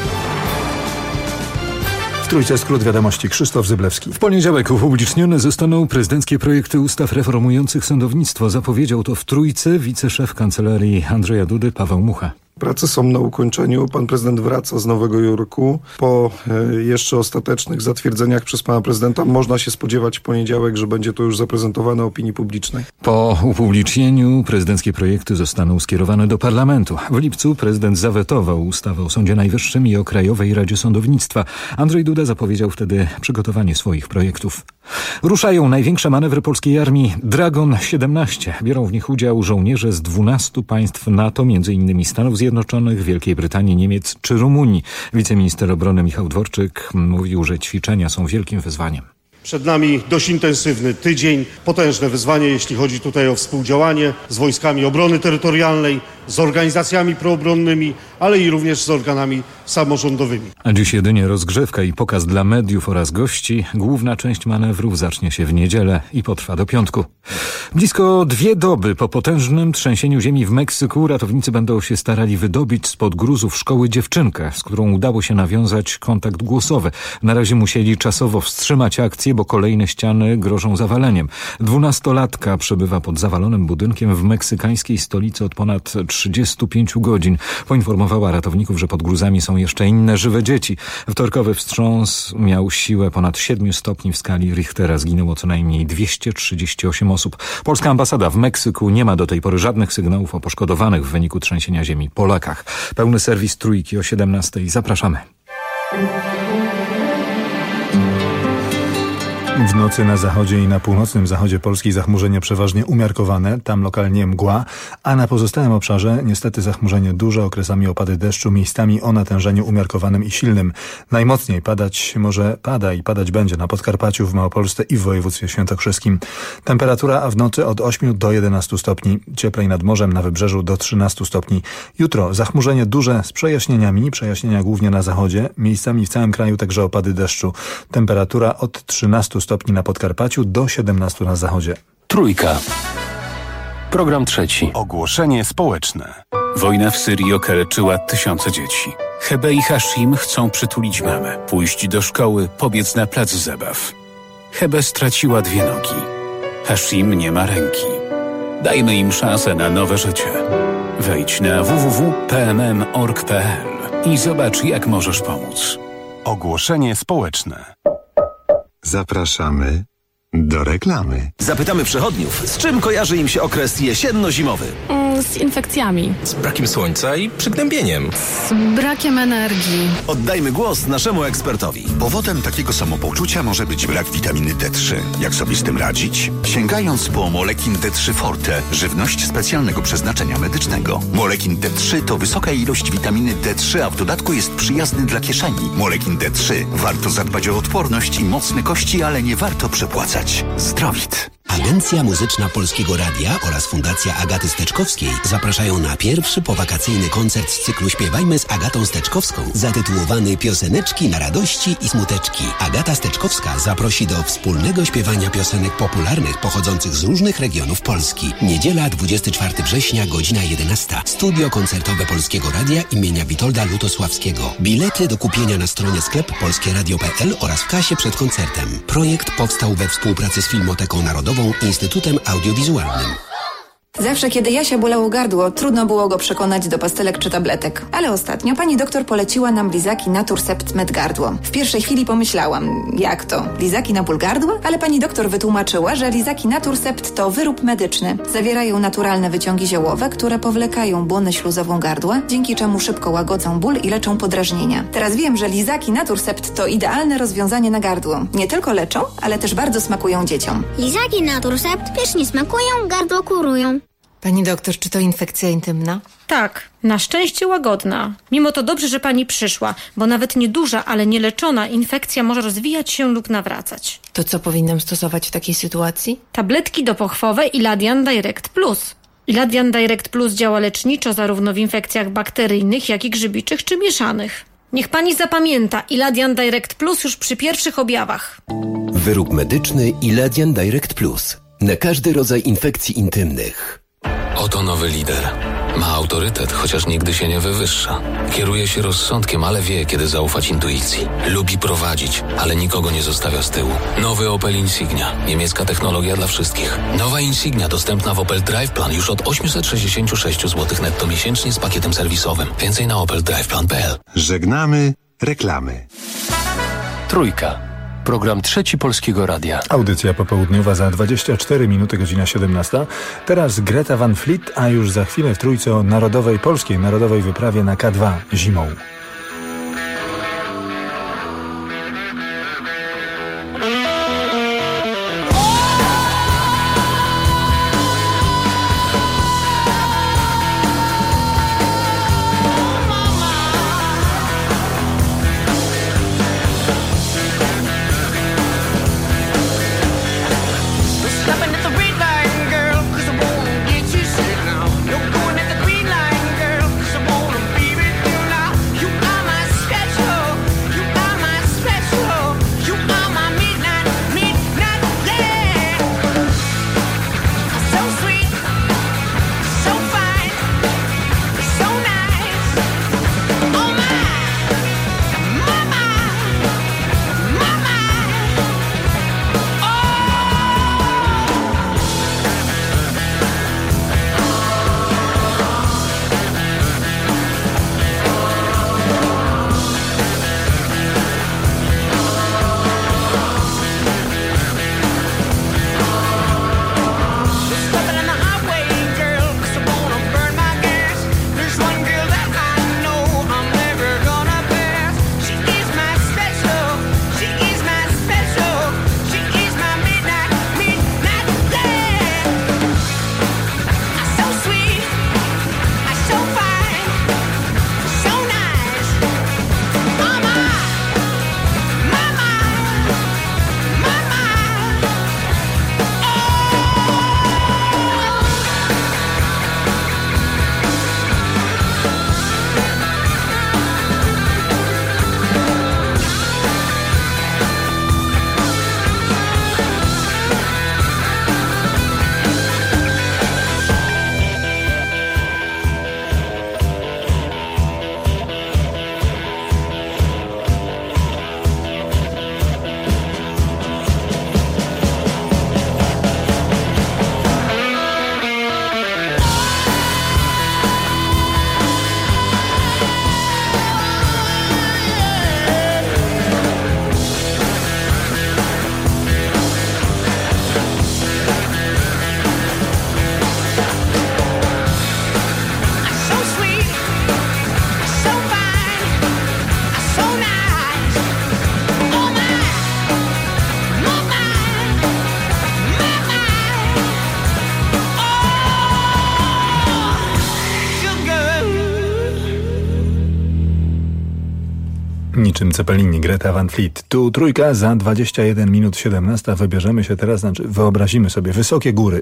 W Trójce skrót wiadomości. Krzysztof Zyblewski. W poniedziałek upublicznione zostaną prezydenckie projekty ustaw reformujących sądownictwo. Zapowiedział to w Trójce wiceszef kancelarii Andrzeja Dudy Paweł Mucha. Prace są na ukończeniu. Pan prezydent wraca z Nowego Jorku. Po jeszcze ostatecznych zatwierdzeniach przez pana prezydenta można się spodziewać w poniedziałek, że będzie to już zaprezentowane opinii publicznej. Po upublicznieniu prezydenckie projekty zostaną skierowane do parlamentu. W lipcu prezydent zawetował ustawę o Sądzie Najwyższym i o Krajowej Radzie Sądownictwa. Andrzej Duda zapowiedział wtedy przygotowanie swoich projektów. Ruszają największe manewry polskiej armii Dragon 17. Biorą w nich udział żołnierze z 12 państw NATO, m.in. Stanów Zjednoczonych, Wielkiej Brytanii, Niemiec czy Rumunii. Wiceminister obrony Michał Dworczyk mówił, że ćwiczenia są wielkim wyzwaniem. Przed nami dość intensywny tydzień, potężne wyzwanie, jeśli chodzi tutaj o współdziałanie z wojskami obrony terytorialnej, z organizacjami proobronnymi, ale i również z organami samorządowymi. A dziś jedynie rozgrzewka i pokaz dla mediów oraz gości. Główna część manewrów zacznie się w niedzielę i potrwa do piątku. Blisko 2 doby po potężnym trzęsieniu ziemi w Meksyku ratownicy będą się starali wydobyć spod gruzów szkoły dziewczynkę, z którą udało się nawiązać kontakt głosowy. Na razie musieli czasowo wstrzymać akcję, bo kolejne ściany grożą zawaleniem. 12-latka przebywa pod zawalonym budynkiem w meksykańskiej stolicy od ponad 35 godzin. Poinformowała ratowników, że pod gruzami są jeszcze inne żywe dzieci. Wtorkowy wstrząs miał siłę ponad 7 stopni w skali Richtera. Zginęło co najmniej 238 osób. Polska ambasada w Meksyku nie ma do tej pory żadnych sygnałów o poszkodowanych w wyniku trzęsienia ziemi Polakach. Pełny serwis Trójki o 17:00. Zapraszamy. W nocy na zachodzie i na północnym zachodzie Polski zachmurzenie przeważnie umiarkowane, tam lokalnie mgła, a na pozostałym obszarze niestety zachmurzenie duże, okresami opady deszczu, miejscami o natężeniu umiarkowanym i silnym. Najmocniej pada i padać będzie na Podkarpaciu, w Małopolsce i w województwie świętokrzyskim. Temperatura w nocy od 8 do 11 stopni, cieplej nad morzem, na wybrzeżu do 13 stopni. Jutro zachmurzenie duże z przejaśnieniami, przejaśnienia głównie na zachodzie, miejscami w całym kraju także opady deszczu. Temperatura od 13 stopni na Podkarpaciu do 17 na zachodzie. Trójka. Program trzeci. Ogłoszenie społeczne. Wojna w Syrii okaleczyła tysiące dzieci. Hebe i Hashim chcą przytulić mamę, pójść do szkoły, pobiec na plac zabaw. Hebe straciła 2 nogi. Hashim nie ma ręki. Dajmy im szansę na nowe życie. Wejdź na www.pmm.org.pl i zobacz, jak możesz pomóc. Ogłoszenie społeczne. Zapraszamy do reklamy. Zapytamy przechodniów, z czym kojarzy im się okres jesienno-zimowy? Z infekcjami. Z brakiem słońca i przygnębieniem. Z brakiem energii. Oddajmy głos naszemu ekspertowi. Powodem takiego samopoczucia może być brak witaminy D3. Jak sobie z tym radzić? Sięgając po Molekin D3 Forte, żywność specjalnego przeznaczenia medycznego. Molekin D3 to wysoka ilość witaminy D3, a w dodatku jest przyjazny dla kieszeni. Molekin D3. Warto zadbać o odporność i mocne kości, ale nie warto przepłacać. Zdrowit. Agencja Muzyczna Polskiego Radia oraz Fundacja Agaty Steczkowskiej zapraszają na pierwszy powakacyjny koncert z cyklu Śpiewajmy z Agatą Steczkowską, zatytułowany Pioseneczki na radości i smuteczki. Agata Steczkowska zaprosi do wspólnego śpiewania piosenek popularnych pochodzących z różnych regionów Polski. Niedziela, 24 września, godzina 11. Studio koncertowe Polskiego Radia imienia Witolda Lutosławskiego. Bilety do kupienia na stronie sklep polskieradio.pl oraz w kasie przed koncertem. Projekt powstał we współpracy z Filmoteką Narodową i Instytutem Audiowizualnym. Zawsze, kiedy Jasia bolało gardło, trudno było go przekonać do pastelek czy tabletek. Ale ostatnio pani doktor poleciła nam lizaki Naturcept Med Gardło. W pierwszej chwili pomyślałam, jak to? Lizaki na ból gardła? Ale pani doktor wytłumaczyła, że lizaki Naturcept to wyrób medyczny. Zawierają naturalne wyciągi ziołowe, które powlekają błonę śluzową gardła, dzięki czemu szybko łagodzą ból i leczą podrażnienia. Teraz wiem, że lizaki Naturcept to idealne rozwiązanie na gardło. Nie tylko leczą, ale też bardzo smakują dzieciom. Lizaki Naturcept pysznie smakują, gardło kurują. Pani doktor, czy to infekcja intymna? Tak, na szczęście łagodna. Mimo to dobrze, że pani przyszła, bo nawet nieduża, ale nieleczona infekcja może rozwijać się lub nawracać. To co powinnam stosować w takiej sytuacji? Tabletki dopochwowe Iladian Direct Plus. Iladian Direct Plus działa leczniczo zarówno w infekcjach bakteryjnych, jak i grzybiczych czy mieszanych. Niech pani zapamięta, Iladian Direct Plus już przy pierwszych objawach. Wyrób medyczny Iladian Direct Plus. Na każdy rodzaj infekcji intymnych. Oto nowy lider. Ma autorytet, chociaż nigdy się nie wywyższa. Kieruje się rozsądkiem, ale wie, kiedy zaufać intuicji. Lubi prowadzić, ale nikogo nie zostawia z tyłu. Nowy Opel Insignia. Niemiecka technologia dla wszystkich. Nowa Insignia dostępna w Opel Drive Plan już od 866 zł netto miesięcznie z pakietem serwisowym. Więcej na opeldriveplan.pl. Żegnamy reklamy. Trójka. Program Trzeci Polskiego Radia. Audycja popołudniowa za 24 minuty, godzina 17. Teraz Greta Van Fleet, a już za chwilę w Trójce o polskiej narodowej wyprawie na K2 zimą. You Niczym Cepelini, Greta Van Fleet. Tu Trójka, za 21 minut 17. Wybierzemy się teraz, wyobrazimy sobie wysokie góry.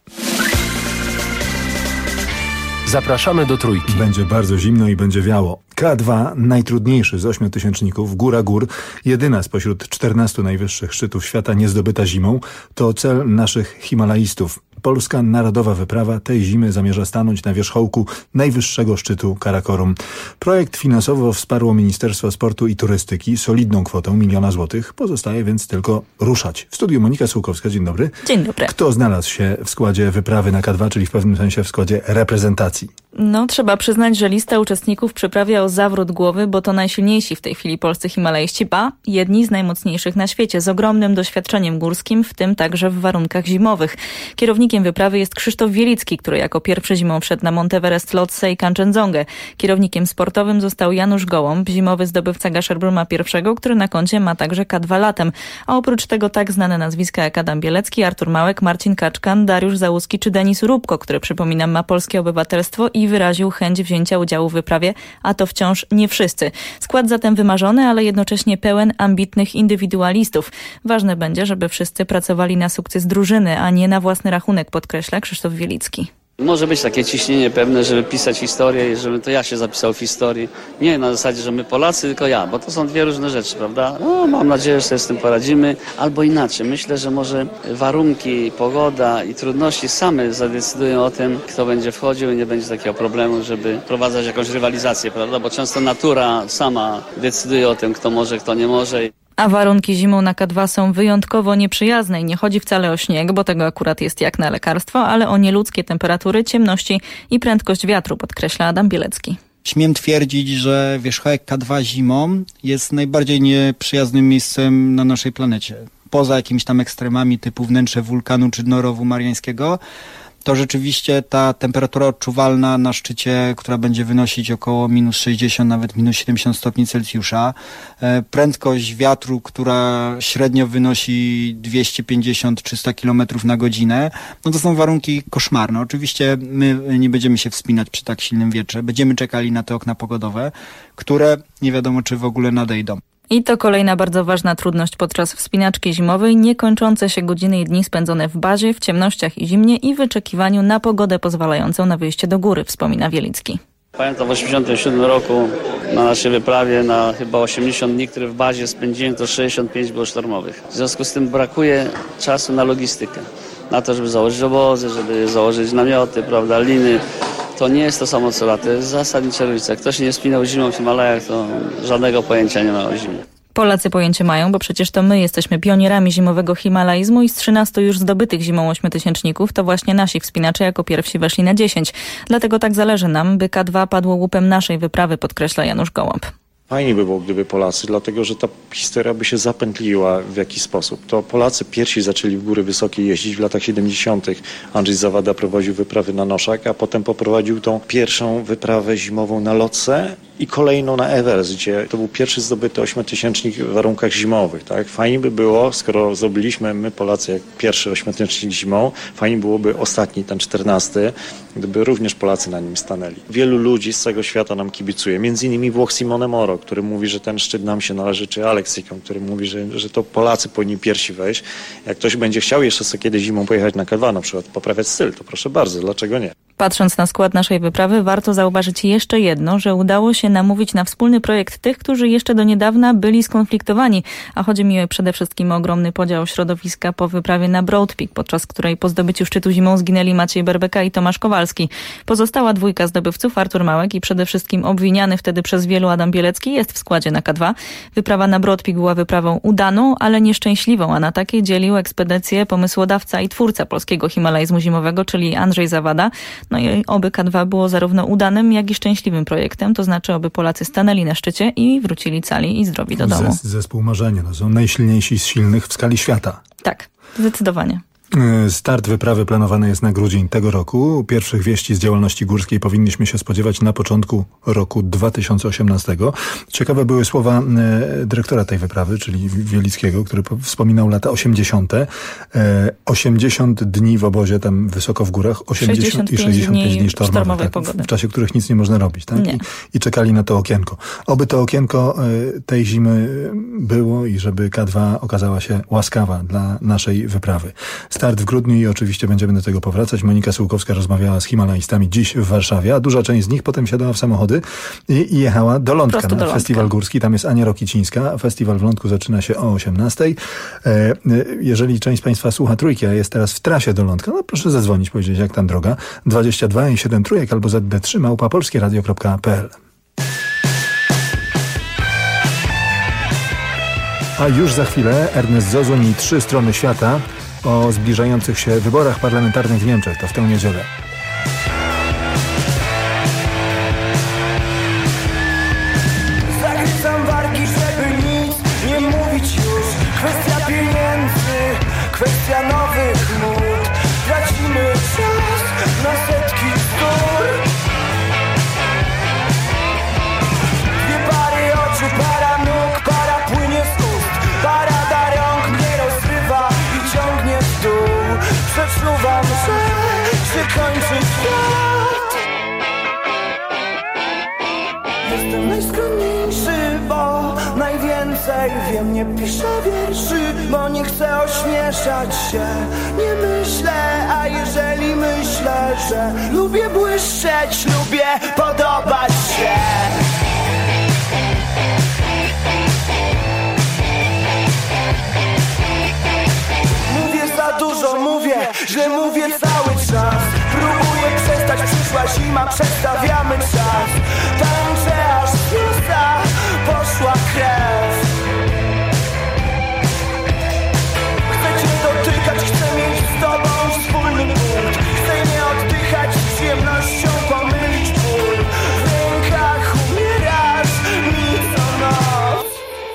Zapraszamy do Trójki. Będzie bardzo zimno i będzie wiało. K2, najtrudniejszy z 8-tysięczników, Góra Gór, jedyna spośród 14 najwyższych szczytów świata niezdobyta zimą, to cel naszych himalaistów. Polska narodowa wyprawa tej zimy zamierza stanąć na wierzchołku najwyższego szczytu Karakorum. Projekt finansowo wsparło Ministerstwo Sportu i Turystyki solidną kwotą 1 000 000 złotych. Pozostaje więc tylko ruszać. W studiu Monika Sułkowska, dzień dobry. Dzień dobry. Kto znalazł się w składzie wyprawy na K2, czyli w pewnym sensie w składzie reprezentacji? No, trzeba przyznać, że lista uczestników przyprawia o zawrót głowy, bo to najsilniejsi w tej chwili polscy himalaiści, jedni z najmocniejszych na świecie, z ogromnym doświadczeniem górskim, w tym także w warunkach zimowych. Kierownikiem wyprawy jest Krzysztof Wielicki, który jako pierwszy zimą wszedł na Mount Everest, Lhotse i Kanchenjungę. Kierownikiem sportowym został Janusz Gołąb, zimowy zdobywca Gasherbruma I, który na koncie ma także K2 latem. A oprócz tego tak znane nazwiska jak Adam Bielecki, Artur Małek, Marcin Kaczkan, Dariusz Załuski czy Denis Róbko, który, przypominam, ma polskie obywatelstwo i wyraził chęć wzięcia udziału w wyprawie, a to wciąż nie wszyscy. Skład zatem wymarzony, ale jednocześnie pełen ambitnych indywidualistów. Ważne będzie, żeby wszyscy pracowali na sukces drużyny, a nie na własny rachunek, podkreśla Krzysztof Wielicki. Może być takie ciśnienie pewne, żeby pisać historię i żeby to ja się zapisał w historii. Nie na zasadzie, że my Polacy, tylko ja, bo to są dwie różne rzeczy, prawda? No, mam nadzieję, że sobie z tym poradzimy. Albo inaczej, myślę, że może warunki, pogoda i trudności same zadecydują o tym, kto będzie wchodził i nie będzie takiego problemu, żeby prowadzać jakąś rywalizację, prawda? Bo często natura sama decyduje o tym, kto może, kto nie może. A warunki zimą na K2 są wyjątkowo nieprzyjazne i nie chodzi wcale o śnieg, bo tego akurat jest jak na lekarstwo, ale o nieludzkie temperatury, ciemności i prędkość wiatru, podkreśla Adam Bielecki. Śmiem twierdzić, że wierzchołek K2 zimą jest najbardziej nieprzyjaznym miejscem na naszej planecie. Poza jakimiś tam ekstremami typu wnętrze wulkanu czy Norowu Mariańskiego, to rzeczywiście ta temperatura odczuwalna na szczycie, która będzie wynosić około minus 60, nawet minus 70 stopni Celsjusza. Prędkość wiatru, która średnio wynosi 250-300 km na godzinę. No to są warunki koszmarne. Oczywiście my nie będziemy się wspinać przy tak silnym wietrze. Będziemy czekali na te okna pogodowe, które nie wiadomo, czy w ogóle nadejdą. I to kolejna bardzo ważna trudność podczas wspinaczki zimowej, niekończące się godziny i dni spędzone w bazie, w ciemnościach i zimnie i wyczekiwaniu na pogodę pozwalającą na wyjście do góry, wspomina Wielicki. Pamiętam w 1987 roku na naszej wyprawie na chyba 80 dni, które w bazie spędziłem, to 65 było sztormowych. W związku z tym brakuje czasu na logistykę, na to, żeby założyć obozy, żeby założyć namioty, prawda, liny. To nie jest to samo co lato, to jest zasadnicza różnica. Jak ktoś nie spinał zimą w Himalajach, to żadnego pojęcia nie ma o zimie. Polacy pojęcie mają, bo przecież to my jesteśmy pionierami zimowego himalaizmu i z 13 już zdobytych zimą 8-tysięczników to właśnie nasi wspinacze jako pierwsi weszli na 10. Dlatego tak zależy nam, by K2 padło łupem naszej wyprawy, podkreśla Janusz Gołąb. Fajnie by było, gdyby Polacy, dlatego że ta historia by się zapętliła w jakiś sposób. To Polacy pierwsi zaczęli w góry wysokie jeździć w latach 70. Andrzej Zawada prowadził wyprawy na Noszak, a potem poprowadził tą pierwszą wyprawę zimową na Lhotse i kolejną na Everest, gdzie to był pierwszy zdobyty 8-tysięcznik w warunkach zimowych. Tak? Fajnie by było, skoro zdobyliśmy my Polacy jak pierwszy 8-tysięcznik zimą, fajnie byłoby ostatni, ten 14, gdyby również Polacy na nim stanęli. Wielu ludzi z całego świata nam kibicuje, między innymi Włoch Simone Moro, który mówi, że ten szczyt nam się należy, czy Alex Sikon, który mówi, że to Polacy powinni pierwsi wejść. Jak ktoś będzie chciał jeszcze sobie kiedyś zimą pojechać na K2 na przykład, poprawiać styl, to proszę bardzo, dlaczego nie? Patrząc na skład naszej wyprawy, warto zauważyć jeszcze jedno, że udało się namówić na wspólny projekt tych, którzy jeszcze do niedawna byli skonfliktowani, a chodzi mi przede wszystkim o ogromny podział środowiska po wyprawie na Broad Peak, podczas której po zdobyciu szczytu zimą zginęli Maciej Berbeka i Tomasz Kowalski. Pozostała dwójka zdobywców, Artur Małek i przede wszystkim obwiniany wtedy przez wielu Adam Bielecki, jest w składzie na K2. Wyprawa na Broad Peak była wyprawą udaną, ale nieszczęśliwą, a na takiej dzielił ekspedycję pomysłodawca i twórca polskiego himalaizmu zimowego, czyli Andrzej Zawada. No i oby K2 było zarówno udanym, jak i szczęśliwym projektem, to znaczy oby Polacy stanęli na szczycie i wrócili cali i zdrowi do domu. Zespół marzenia, no są najsilniejsi z silnych w skali świata. Tak, zdecydowanie. Start wyprawy planowany jest na grudzień tego roku. Pierwszych wieści z działalności górskiej powinniśmy się spodziewać na początku roku 2018. Ciekawe były słowa dyrektora tej wyprawy, czyli Wielickiego, który wspominał lata 80. 80 dni w obozie tam wysoko w górach, 80 i 65 dni sztormowej pogody, w czasie których nic nie można robić. Tak? I czekali na to okienko. Oby to okienko tej zimy było i żeby K2 okazała się łaskawa dla naszej wyprawy. Start w grudniu i oczywiście będziemy do tego powracać. Monika Sułkowska rozmawiała z himalajstami dziś w Warszawie, a duża część z nich potem siadała w samochody i jechała do Lądka na festiwal górski. Tam jest Ania Rokicińska. Festiwal w Lądku zaczyna się o 18:00. Jeżeli część z Państwa słucha Trójki, a jest teraz w trasie do Lądka, no proszę zadzwonić, powiedzieć jak tam droga. 22 i 7 trójek albo zd3@polskieradio.pl. A już za chwilę Ernest Zozuń i 3 strony świata o zbliżających się wyborach parlamentarnych w Niemczech. To w tę niedzielę. Zachwycam wargi, żeby nic nie mówić już. Kwestia pieniędzy, kwestia nowych mód. Tracimy czas na setki bzdur. Dwie pary oczu, para nóg, para płynie z ust. Parada rąk mnie rozrywa i ciągnie w dół. Przeczuwam, że się kończy świat. Jestem najskromniejszy, bo najwięcej wiem. Nie piszę wierszy, bo nie chcę ośmieszać się. Nie myślę, a jeżeli myślę, że lubię błyszczeć, lubię podobać się. Za dużo mówię, że mówię cały czas. Próbuję przestać, przyszła zima, przestawiamy czas. Tańczę aż z usta poszła krew. Chcę cię dotykać, chcę mieć z tobą wspólny punkt. Chcę nie oddychać, z przyjemnością pomylić ból. W rękach umierasz mi co noc.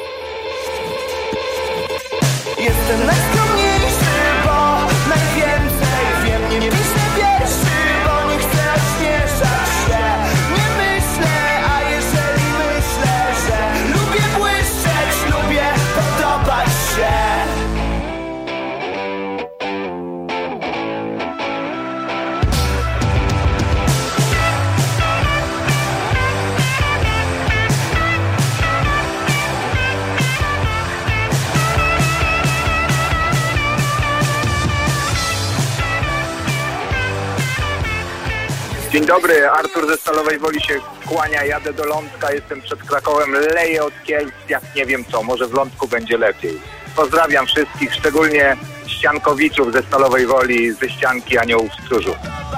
Jestem najskromniejszy, najwięcej wiem, nie piszę wierszy, bo nie chcę ośmieszać się. Nie myślę, a jeżeli myślę, że lubię błyszczeć, lubię podobać się. Dzień dobry, Artur ze Stalowej Woli się kłania, jadę do Lądka, jestem przed Krakowem, leję od Kielc, jak nie wiem co, może w Lądku będzie lepiej. Pozdrawiam wszystkich, szczególnie ściankowiczów ze Stalowej Woli, ze ścianki Aniołów Stróżu.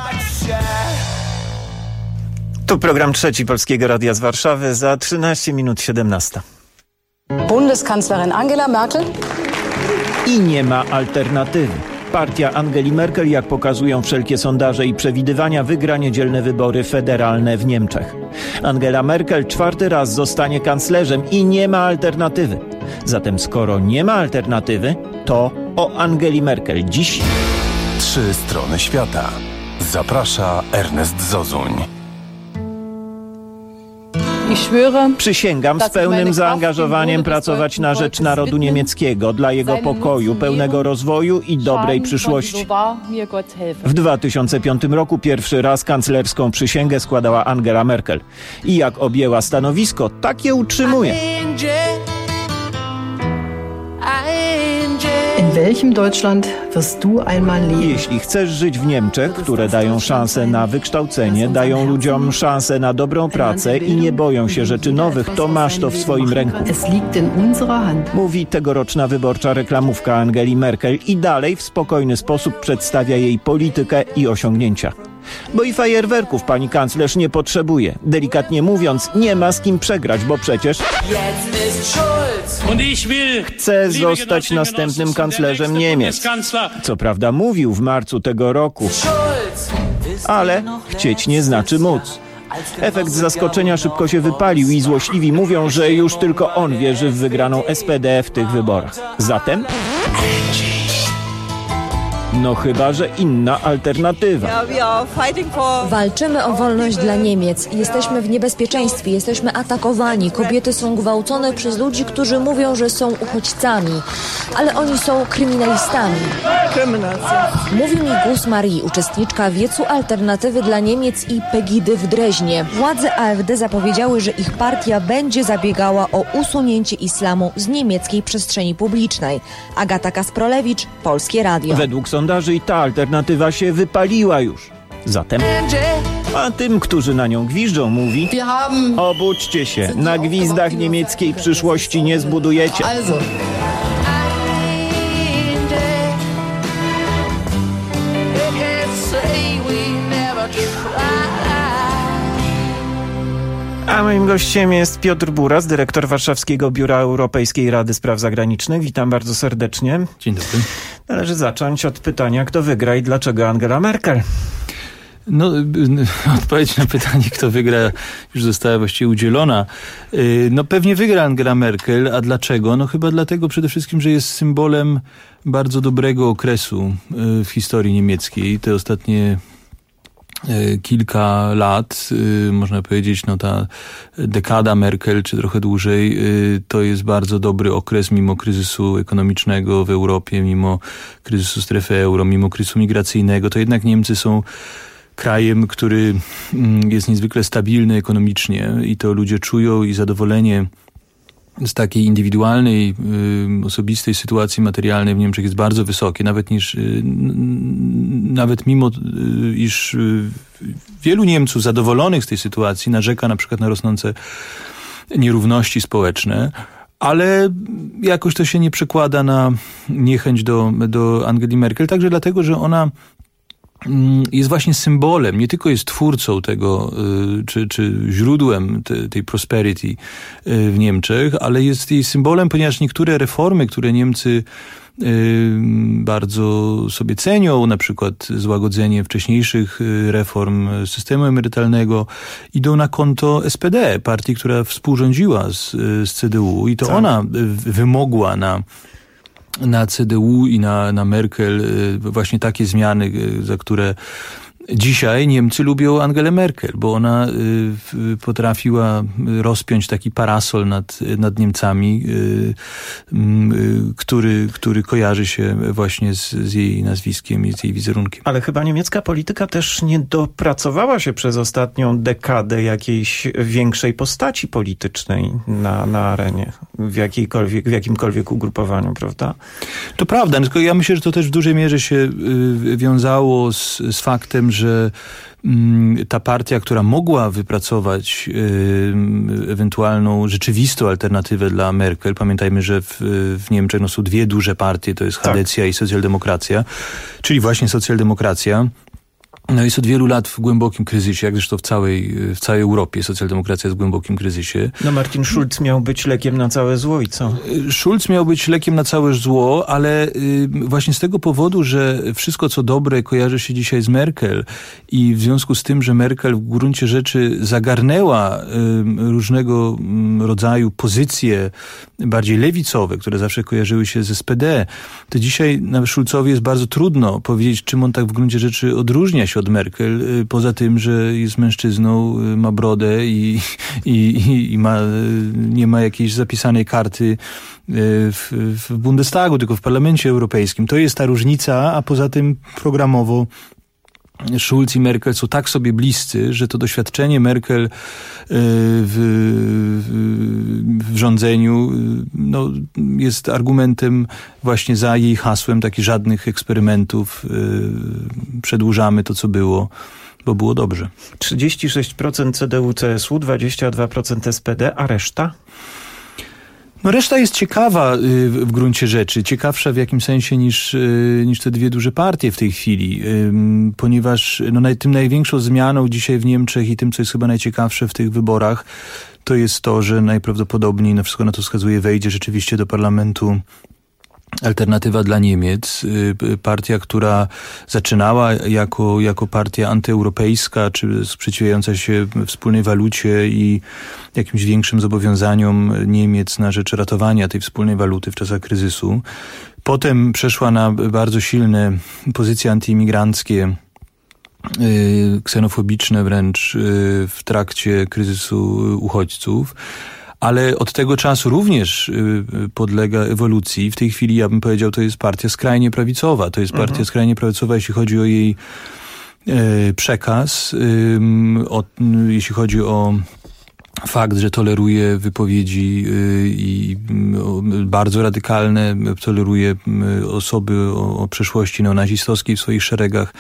Tu program trzeci Polskiego Radia z Warszawy za 13 minut 17. Bundeskanzlerin Angela Merkel. I nie ma alternatywy. Partia Angeli Merkel, jak pokazują wszelkie sondaże i przewidywania, wygra niedzielne wybory federalne w Niemczech. Angela Merkel 4. raz zostanie kanclerzem i nie ma alternatywy. Zatem skoro nie ma alternatywy, to o Angeli Merkel dziś 3 strony świata. Zaprasza Ernest Zozuń. Przysięgam z pełnym zaangażowaniem pracować na rzecz narodu niemieckiego, dla jego pokoju, pełnego rozwoju i dobrej przyszłości. W 2005 roku pierwszy raz kanclerską przysięgę składała Angela Merkel. I jak objęła stanowisko, tak je utrzymuje. In welchem Deutschland wirst du einmal leben? Jeśli chcesz żyć w Niemczech, które dają szansę na wykształcenie, dają ludziom szansę na dobrą pracę i nie boją się rzeczy nowych, to masz to w swoim ręku. Es liegt in unserer Hand. Mówi tegoroczna wyborcza reklamówka Angeli Merkel i dalej w spokojny sposób przedstawia jej politykę i osiągnięcia. Bo i fajerwerków pani kanclerz nie potrzebuje. Delikatnie mówiąc, nie ma z kim przegrać, bo przecież chce zostać następnym kanclerzem Niemiec. Co prawda mówił w marcu tego roku, ale chcieć nie znaczy móc. Efekt zaskoczenia szybko się wypalił i złośliwi mówią, że już tylko on wierzy w wygraną SPD w tych wyborach. Zatem No chyba, że inna alternatywa. Walczymy o wolność dla Niemiec. Jesteśmy w niebezpieczeństwie, jesteśmy atakowani. Kobiety są gwałcone przez ludzi, którzy mówią, że są uchodźcami. Ale oni są kryminalistami. Mówi mi Gus Marie, uczestniczka wiecu Alternatywy dla Niemiec i Pegidy w Dreźnie. Władze AfD zapowiedziały, że ich partia będzie zabiegała o usunięcie islamu z niemieckiej przestrzeni publicznej. Agata Kasprolewicz, Polskie Radio. Według sondaży i ta alternatywa się wypaliła już. Zatem... A tym, którzy na nią gwiżdżą, mówi: obudźcie się, na gwizdach niemieckiej przyszłości nie zbudujecie. A moim gościem jest Piotr Buras, dyrektor Warszawskiego Biura Europejskiej Rady Spraw Zagranicznych. Witam bardzo serdecznie. Dzień dobry. Należy zacząć od pytania, kto wygra i dlaczego Angela Merkel? No, odpowiedź na pytanie, kto wygra, już została właściwie udzielona. No pewnie wygra Angela Merkel, a dlaczego? No chyba dlatego przede wszystkim, że jest symbolem bardzo dobrego okresu w historii niemieckiej. Te ostatnie kilka lat, można powiedzieć, no ta dekada Merkel, czy trochę dłużej, to jest bardzo dobry okres mimo kryzysu ekonomicznego w Europie, mimo kryzysu strefy euro, mimo kryzysu migracyjnego. To jednak Niemcy są krajem, który jest niezwykle stabilny ekonomicznie i to ludzie czują i zadowolenie z takiej indywidualnej, osobistej sytuacji materialnej w Niemczech jest bardzo wysokie, nawet mimo, iż wielu Niemców zadowolonych z tej sytuacji narzeka na przykład na rosnące nierówności społeczne, ale jakoś to się nie przekłada na niechęć do Angeli Merkel, także dlatego, że ona jest właśnie symbolem, nie tylko jest twórcą tego, czy źródłem tej prosperity w Niemczech, ale jest jej symbolem, ponieważ niektóre reformy, które Niemcy bardzo sobie cenią, na przykład złagodzenie wcześniejszych reform systemu emerytalnego, idą na konto SPD, partii, która współrządziła z CDU i to ona wymogła na CDU i na Merkel właśnie takie zmiany, za które dzisiaj Niemcy lubią Angelę Merkel, bo ona potrafiła rozpiąć taki parasol nad Niemcami, który kojarzy się właśnie z jej nazwiskiem i z jej wizerunkiem. Ale chyba niemiecka polityka też nie dopracowała się przez ostatnią dekadę jakiejś większej postaci politycznej na arenie, w jakimkolwiek ugrupowaniu, prawda? To prawda, tylko ja myślę, że to też w dużej mierze się wiązało z faktem, że ta partia, która mogła wypracować ewentualną rzeczywistą alternatywę dla Merkel, pamiętajmy, że w Niemczech są dwie duże partie, to jest Hadecja i socjaldemokracja, czyli właśnie socjaldemokracja. No jest od wielu lat w głębokim kryzysie, jak zresztą w całej Europie socjaldemokracja jest w głębokim kryzysie. No Martin Schulz miał być lekiem na całe zło i co? Schulz miał być lekiem na całe zło, ale właśnie z tego powodu, że wszystko co dobre kojarzy się dzisiaj z Merkel i w związku z tym, że Merkel w gruncie rzeczy zagarnęła różnego rodzaju pozycje bardziej lewicowe, które zawsze kojarzyły się z SPD, to dzisiaj nawet Schulzowi jest bardzo trudno powiedzieć, czym on tak w gruncie rzeczy odróżnia się od Merkel, poza tym, że jest mężczyzną, ma brodę i nie ma jakiejś zapisanej karty w Bundestagu, tylko w Parlamencie Europejskim. To jest ta różnica, a poza tym programowo Schulz i Merkel są tak sobie bliscy, że to doświadczenie Merkel w rządzeniu jest argumentem właśnie za jej hasłem takich żadnych eksperymentów, przedłużamy to, co było, bo było dobrze. 36% CDU-CSU, 22% SPD, a reszta? No reszta jest ciekawa w gruncie rzeczy, ciekawsza w jakimś sensie niż te dwie duże partie w tej chwili, ponieważ tym największą zmianą dzisiaj w Niemczech i tym, co jest chyba najciekawsze w tych wyborach, to jest to, że najprawdopodobniej, wszystko na to wskazuje, wejdzie rzeczywiście do parlamentu Alternatywa dla Niemiec, partia, która zaczynała jako partia antyeuropejska, czy sprzeciwiająca się wspólnej walucie i jakimś większym zobowiązaniom Niemiec na rzecz ratowania tej wspólnej waluty w czasach kryzysu. Potem przeszła na bardzo silne pozycje antyimigranckie, ksenofobiczne wręcz w trakcie kryzysu uchodźców. Ale od tego czasu również podlega ewolucji. W tej chwili, ja bym powiedział, to jest partia skrajnie prawicowa. To jest partia skrajnie prawicowa, jeśli chodzi o jej przekaz, jeśli chodzi o fakt, że toleruje wypowiedzi i bardzo radykalne, toleruje osoby o przeszłości neonazistowskiej w swoich szeregach.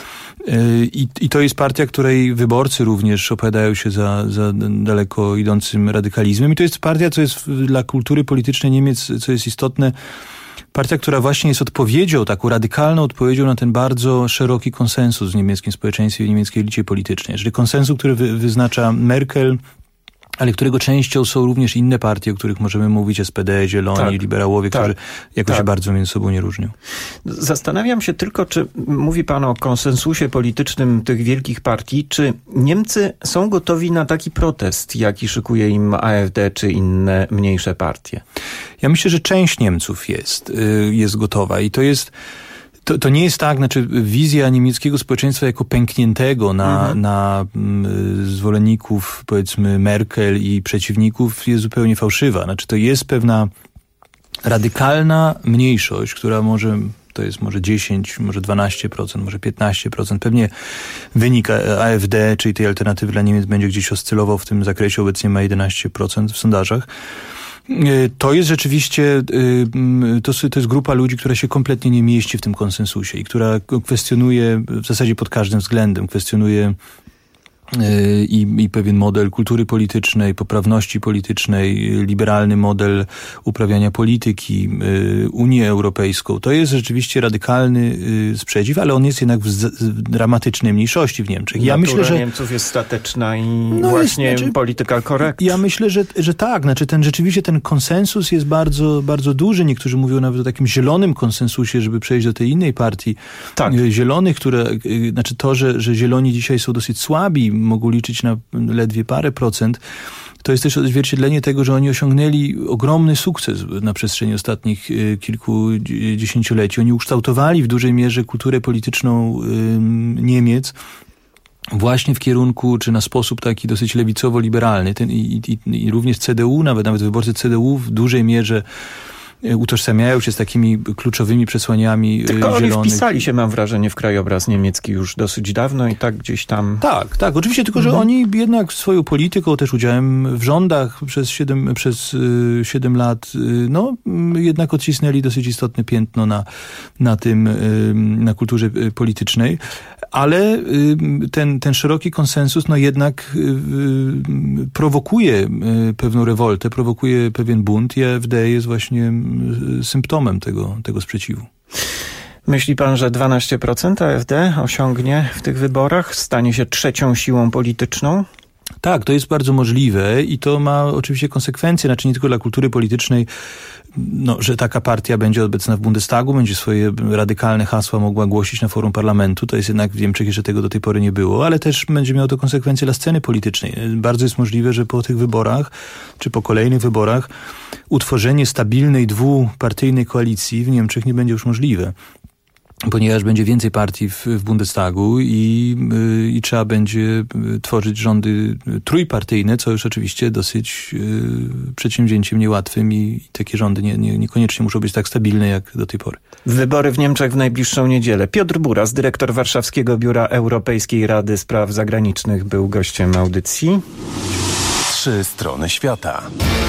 I to jest partia, której wyborcy również opowiadają się za daleko idącym radykalizmem. I to jest partia, co jest dla kultury politycznej Niemiec, co jest istotne, partia, która właśnie jest odpowiedzią, taką radykalną odpowiedzią na ten bardzo szeroki konsensus w niemieckim społeczeństwie i w niemieckiej elicie politycznej. Czyli konsensus, który wyznacza Merkel, ale którego częścią są również inne partie, o których możemy mówić, SPD, Zieloni, liberałowie, którzy jakoś się bardzo między sobą nie różnią. Zastanawiam się tylko, czy mówi pan o konsensusie politycznym tych wielkich partii, czy Niemcy są gotowi na taki protest, jaki szykuje im AfD czy inne mniejsze partie? Ja myślę, że część Niemców jest gotowa i to nie jest tak, znaczy wizja niemieckiego społeczeństwa jako pękniętego na zwolenników, powiedzmy, Merkel i przeciwników jest zupełnie fałszywa. Znaczy to jest pewna radykalna mniejszość, która to jest może 10, może 12%, może 15%. Pewnie wynik AfD, czyli tej alternatywy dla Niemiec, będzie gdzieś oscylował w tym zakresie. Obecnie ma 11% w sondażach. To jest rzeczywiście, to jest grupa ludzi, która się kompletnie nie mieści w tym konsensusie i która kwestionuje w zasadzie pod każdym względem, kwestionuje i pewien model kultury politycznej, poprawności politycznej, liberalny model uprawiania polityki, Unię Europejską. To jest rzeczywiście radykalny sprzeciw, ale on jest jednak w dramatycznej mniejszości w Niemczech. Ja myślę, że Niemców jest stateczna i właśnie polityka correct. Ja myślę, że tak. Znaczy rzeczywiście ten konsensus jest bardzo, bardzo duży. Niektórzy mówią nawet o takim zielonym konsensusie, żeby przejść do tej innej partii. Tak. Zielonych, znaczy to, że zieloni dzisiaj są dosyć słabi, mogą liczyć na ledwie parę procent, to jest też odzwierciedlenie tego, że oni osiągnęli ogromny sukces na przestrzeni ostatnich kilku dziesięcioleci. Oni ukształtowali w dużej mierze kulturę polityczną Niemiec właśnie w kierunku, czy na sposób taki dosyć lewicowo-liberalny. I również CDU, nawet wyborcy CDU w dużej mierze utożsamiają się z takimi kluczowymi przesłaniami tylko zielonych. Oni wpisali się, mam wrażenie, w krajobraz niemiecki już dosyć dawno i tak gdzieś tam... Tak, oczywiście, tylko że oni jednak swoją polityką, też udziałem w rządach przez 7 lat, jednak odcisnęli dosyć istotne piętno na kulturze politycznej. Ale ten szeroki konsensus jednak prowokuje pewną rewoltę, prowokuje pewien bunt i AfD jest właśnie symptomem tego sprzeciwu. Myśli pan, że 12% AfD osiągnie w tych wyborach? Stanie się trzecią siłą polityczną? Tak, to jest bardzo możliwe i to ma oczywiście konsekwencje, znaczy nie tylko dla kultury politycznej, że taka partia będzie obecna w Bundestagu, będzie swoje radykalne hasła mogła głosić na forum parlamentu. To jest jednak w Niemczech jeszcze tego do tej pory nie było, ale też będzie miało to konsekwencje dla sceny politycznej. Bardzo jest możliwe, że po tych wyborach, czy po kolejnych wyborach, utworzenie stabilnej dwupartyjnej koalicji w Niemczech nie będzie już możliwe. Ponieważ będzie więcej partii w Bundestagu i trzeba będzie tworzyć rządy trójpartyjne, co już oczywiście dosyć przedsięwzięciem niełatwym i takie rządy niekoniecznie muszą być tak stabilne jak do tej pory. Wybory w Niemczech w najbliższą niedzielę. Piotr Buras, dyrektor Warszawskiego Biura Europejskiej Rady Spraw Zagranicznych, był gościem audycji. 3 strony świata.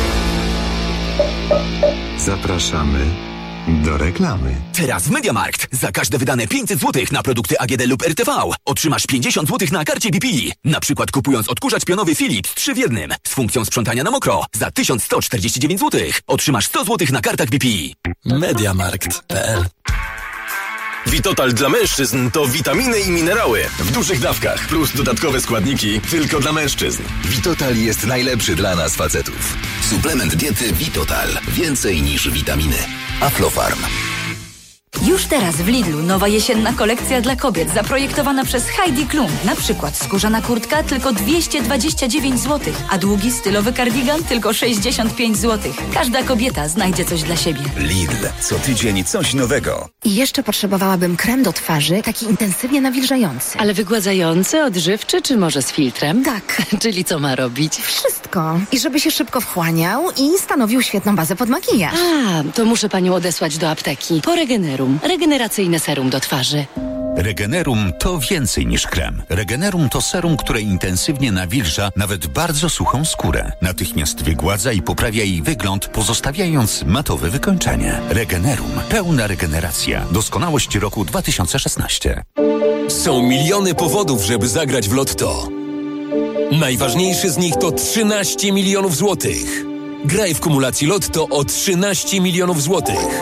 Zapraszamy do reklamy. Teraz w MediaMarkt za każde wydane 500 zł na produkty AGD lub RTV otrzymasz 50 zł na karcie BP. Na przykład kupując odkurzacz pionowy Philips 3 w 1 z funkcją sprzątania na mokro za 1149 zł otrzymasz 100 zł na kartach BP. MediaMarkt.pl. Vitotal dla mężczyzn to witaminy i minerały w dużych dawkach plus dodatkowe składniki tylko dla mężczyzn. Vitotal jest najlepszy dla nas facetów. Suplement diety Vitotal. Więcej niż witaminy. Aflofarm. Już teraz w Lidlu nowa jesienna kolekcja dla kobiet zaprojektowana przez Heidi Klum. Na przykład skórzana kurtka tylko 229 zł, a długi stylowy kardigan tylko 65 zł. Każda kobieta znajdzie coś dla siebie. Lidl. Co tydzień coś nowego. I jeszcze potrzebowałabym krem do twarzy, taki intensywnie nawilżający. Ale wygładzający, odżywczy czy może z filtrem? Tak. Czyli co ma robić? Wszystko. I żeby się szybko wchłaniał i stanowił świetną bazę pod makijaż. A, to muszę panią odesłać do apteki. Po Regenerum. Regeneracyjne serum do twarzy. Regenerum to więcej niż krem. Regenerum to serum, które intensywnie nawilża nawet bardzo suchą skórę. Natychmiast wygładza i poprawia jej wygląd, pozostawiając matowe wykończenie. Regenerum. Pełna regeneracja. Doskonałość roku 2016. Są miliony powodów, żeby zagrać w Lotto. Najważniejszy z nich to 13 milionów złotych. Graj w kumulacji Lotto o 13 milionów złotych.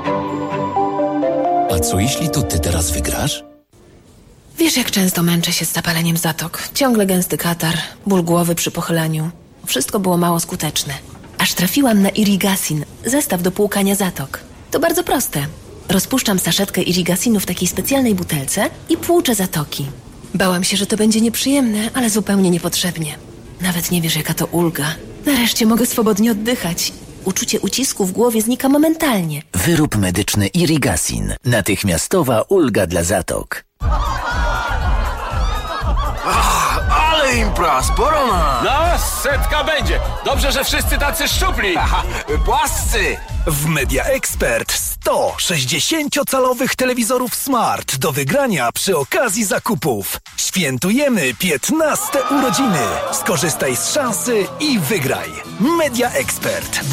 A co jeśli to ty teraz wygrasz? Wiesz, jak często męczę się z zapaleniem zatok. Ciągle gęsty katar, ból głowy przy pochyleniu. Wszystko było mało skuteczne. Aż trafiłam na Irigasin, zestaw do płukania zatok. To bardzo proste. Rozpuszczam saszetkę Irigasinu w takiej specjalnej butelce i płuczę zatoki. Bałam się, że to będzie nieprzyjemne, ale zupełnie niepotrzebnie. Nawet nie wiesz, jaka to ulga. Nareszcie mogę swobodnie oddychać. Uczucie ucisku w głowie znika momentalnie. Wyrób medyczny Irigasin. Natychmiastowa ulga dla zatok. Ale impra, sporo ma. No, setka będzie. Dobrze, że wszyscy tacy szczupli. Aha, płascy. W Media Expert 100 60-calowych telewizorów smart do wygrania przy okazji zakupów. Świętujemy 15 urodziny. Skorzystaj z szansy i wygraj. Media Expert.